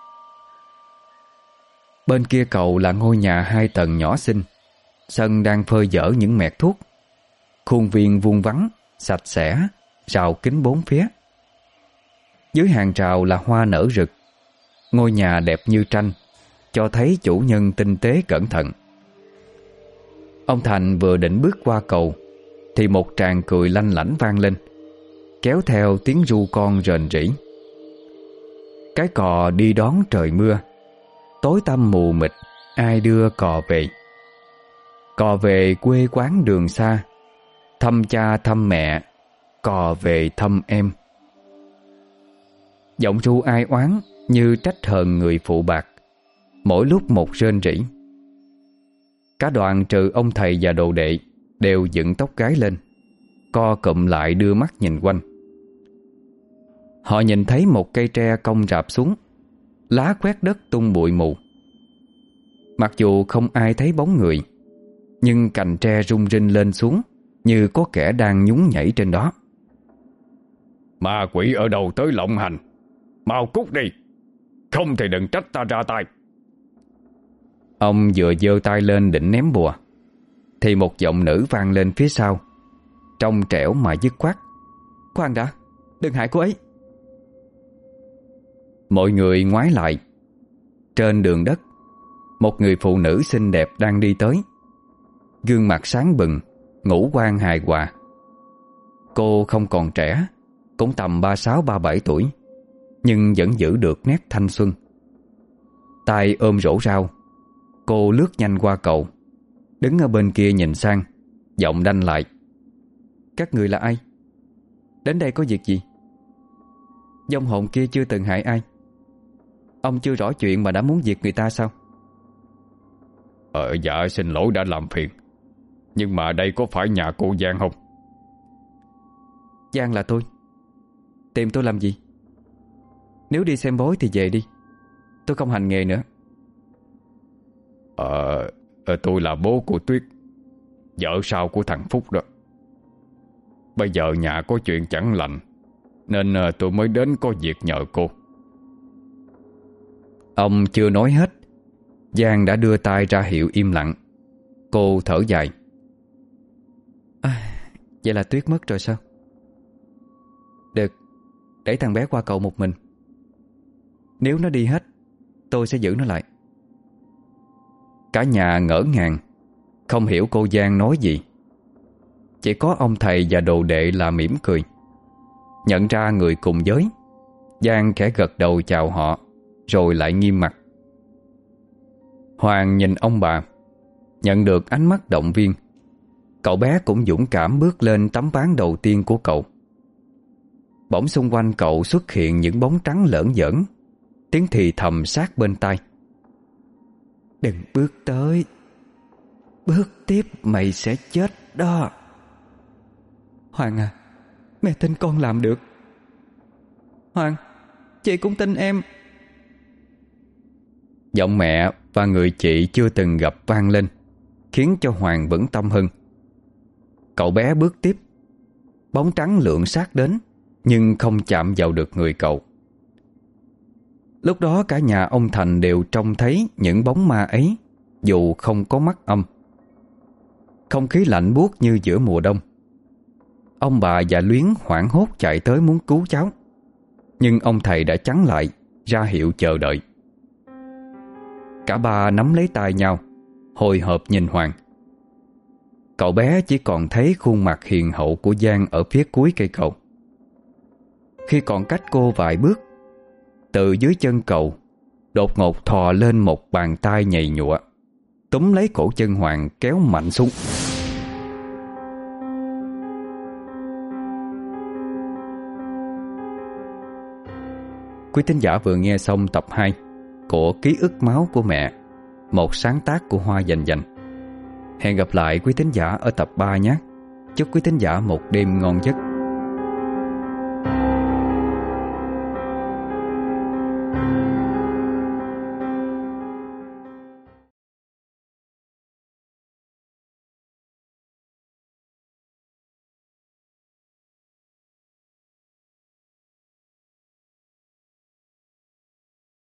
Bên kia cầu là ngôi nhà 2 tầng nhỏ xinh. Sân đang phơi dở những mẹt thuốc. Khuôn viên vuông vắn, sạch sẽ, rào kính 4 phía. Dưới hàng rào là hoa nở rực. Ngôi nhà đẹp như tranh, cho thấy chủ nhân tinh tế cẩn thận. Ông Thành vừa định bước qua cầu thì một tràng cười lanh lảnh vang lên, kéo theo tiếng ru con rền rĩ. Cái cò đi đón trời mưa, tối tăm mù mịt ai đưa cò về. Cò về quê quán đường xa, thăm cha thăm mẹ, cò về thăm em. Giọng ru ai oán như trách hờn người phụ bạc, mỗi lúc một rên rỉ. Cả đoàn trừ ông thầy và đồ đệ đều dựng tóc gái lên, co cụm lại đưa mắt nhìn quanh. Họ nhìn thấy một cây tre cong rạp xuống, lá quét đất tung bụi mù. Mặc dù không ai thấy bóng người, nhưng cành tre rung rinh lên xuống như có kẻ đang nhún nhảy trên đó. Ma quỷ ở đâu tới lộng hành, mau cút đi, không thì đừng trách ta ra tay. Ông vừa giơ tay lên định ném bùa thì một giọng nữ vang lên phía sau, trong trẻo mà dứt khoát: "Khoan đã, đừng hại cô ấy." Mọi người ngoái lại. Trên đường đất, một người phụ nữ xinh đẹp đang đi tới. Gương mặt sáng bừng, ngũ quan hài hòa. Cô không còn trẻ, cũng tầm 36-37 tuổi, nhưng vẫn giữ được nét thanh xuân. Tay ôm rổ rau, cô lướt nhanh qua cầu, đứng ở bên kia nhìn sang, giọng đanh lại: "Các người là ai? Đến đây có việc gì? Vong hồn kia chưa từng hại ai. Ông chưa rõ chuyện mà đã muốn diệt người ta sao?" Dạ xin lỗi đã làm phiền, nhưng mà đây có phải nhà cô Giang không? Giang là tôi. Tìm tôi làm gì? Nếu đi xem bói thì về đi, tôi không hành nghề nữa. Tôi là bố của Tuyết, vợ sau của thằng Phúc đó. Bây giờ nhà có chuyện chẳng lành, nên tôi mới đến có việc nhờ cô. Ông chưa nói hết, Giang đã đưa tay ra hiệu im lặng. Cô thở dài: Vậy là Tuyết mất rồi sao? Được, để thằng bé qua cậu một mình. Nếu nó đi hết, tôi sẽ giữ nó lại. Cả nhà ngỡ ngàng, không hiểu cô Giang nói gì. Chỉ có ông thầy và đồ đệ là mỉm cười. Nhận ra người cùng giới, Giang khẽ gật đầu chào họ, rồi lại nghiêm mặt. Hoàng nhìn ông bà, nhận được ánh mắt động viên. Cậu bé cũng dũng cảm bước lên tấm ván đầu tiên của cậu. Bỗng xung quanh cậu xuất hiện những bóng trắng lởn vởn, tiếng thì thầm sát bên tai: "Đừng bước tới, bước tiếp mày sẽ chết đó." "Hoàng à, mẹ tin con làm được." "Hoàng, chị cũng tin em." Giọng mẹ và người chị chưa từng gặp vang lên, khiến cho Hoàng vững tâm hơn. Cậu bé bước tiếp. Bóng trắng lượn sát đến, nhưng không chạm vào được người cậu. Lúc đó cả nhà ông Thành đều trông thấy những bóng ma ấy, dù không có mắt âm. Không khí lạnh buốt như giữa mùa đông. Ông bà và Luyến hoảng hốt chạy tới muốn cứu cháu, nhưng ông thầy đã chắn lại, ra hiệu chờ đợi. Cả ba nắm lấy tay nhau, hồi hộp nhìn Hoàng. Cậu bé chỉ còn thấy khuôn mặt hiền hậu của Giang ở phía cuối cây cầu. Khi còn cách cô vài bước, từ dưới chân cầu đột ngột thò lên một bàn tay nhầy nhụa, túm lấy cổ chân Hoàng kéo mạnh xuống. Quý thính giả vừa nghe xong tập 2 của Ký ức máu của mẹ. một sáng tác của Hoa Dành Dành. Hẹn gặp lại quý thính giả ở tập 3 nhé. Chúc quý thính giả một đêm ngon giấc.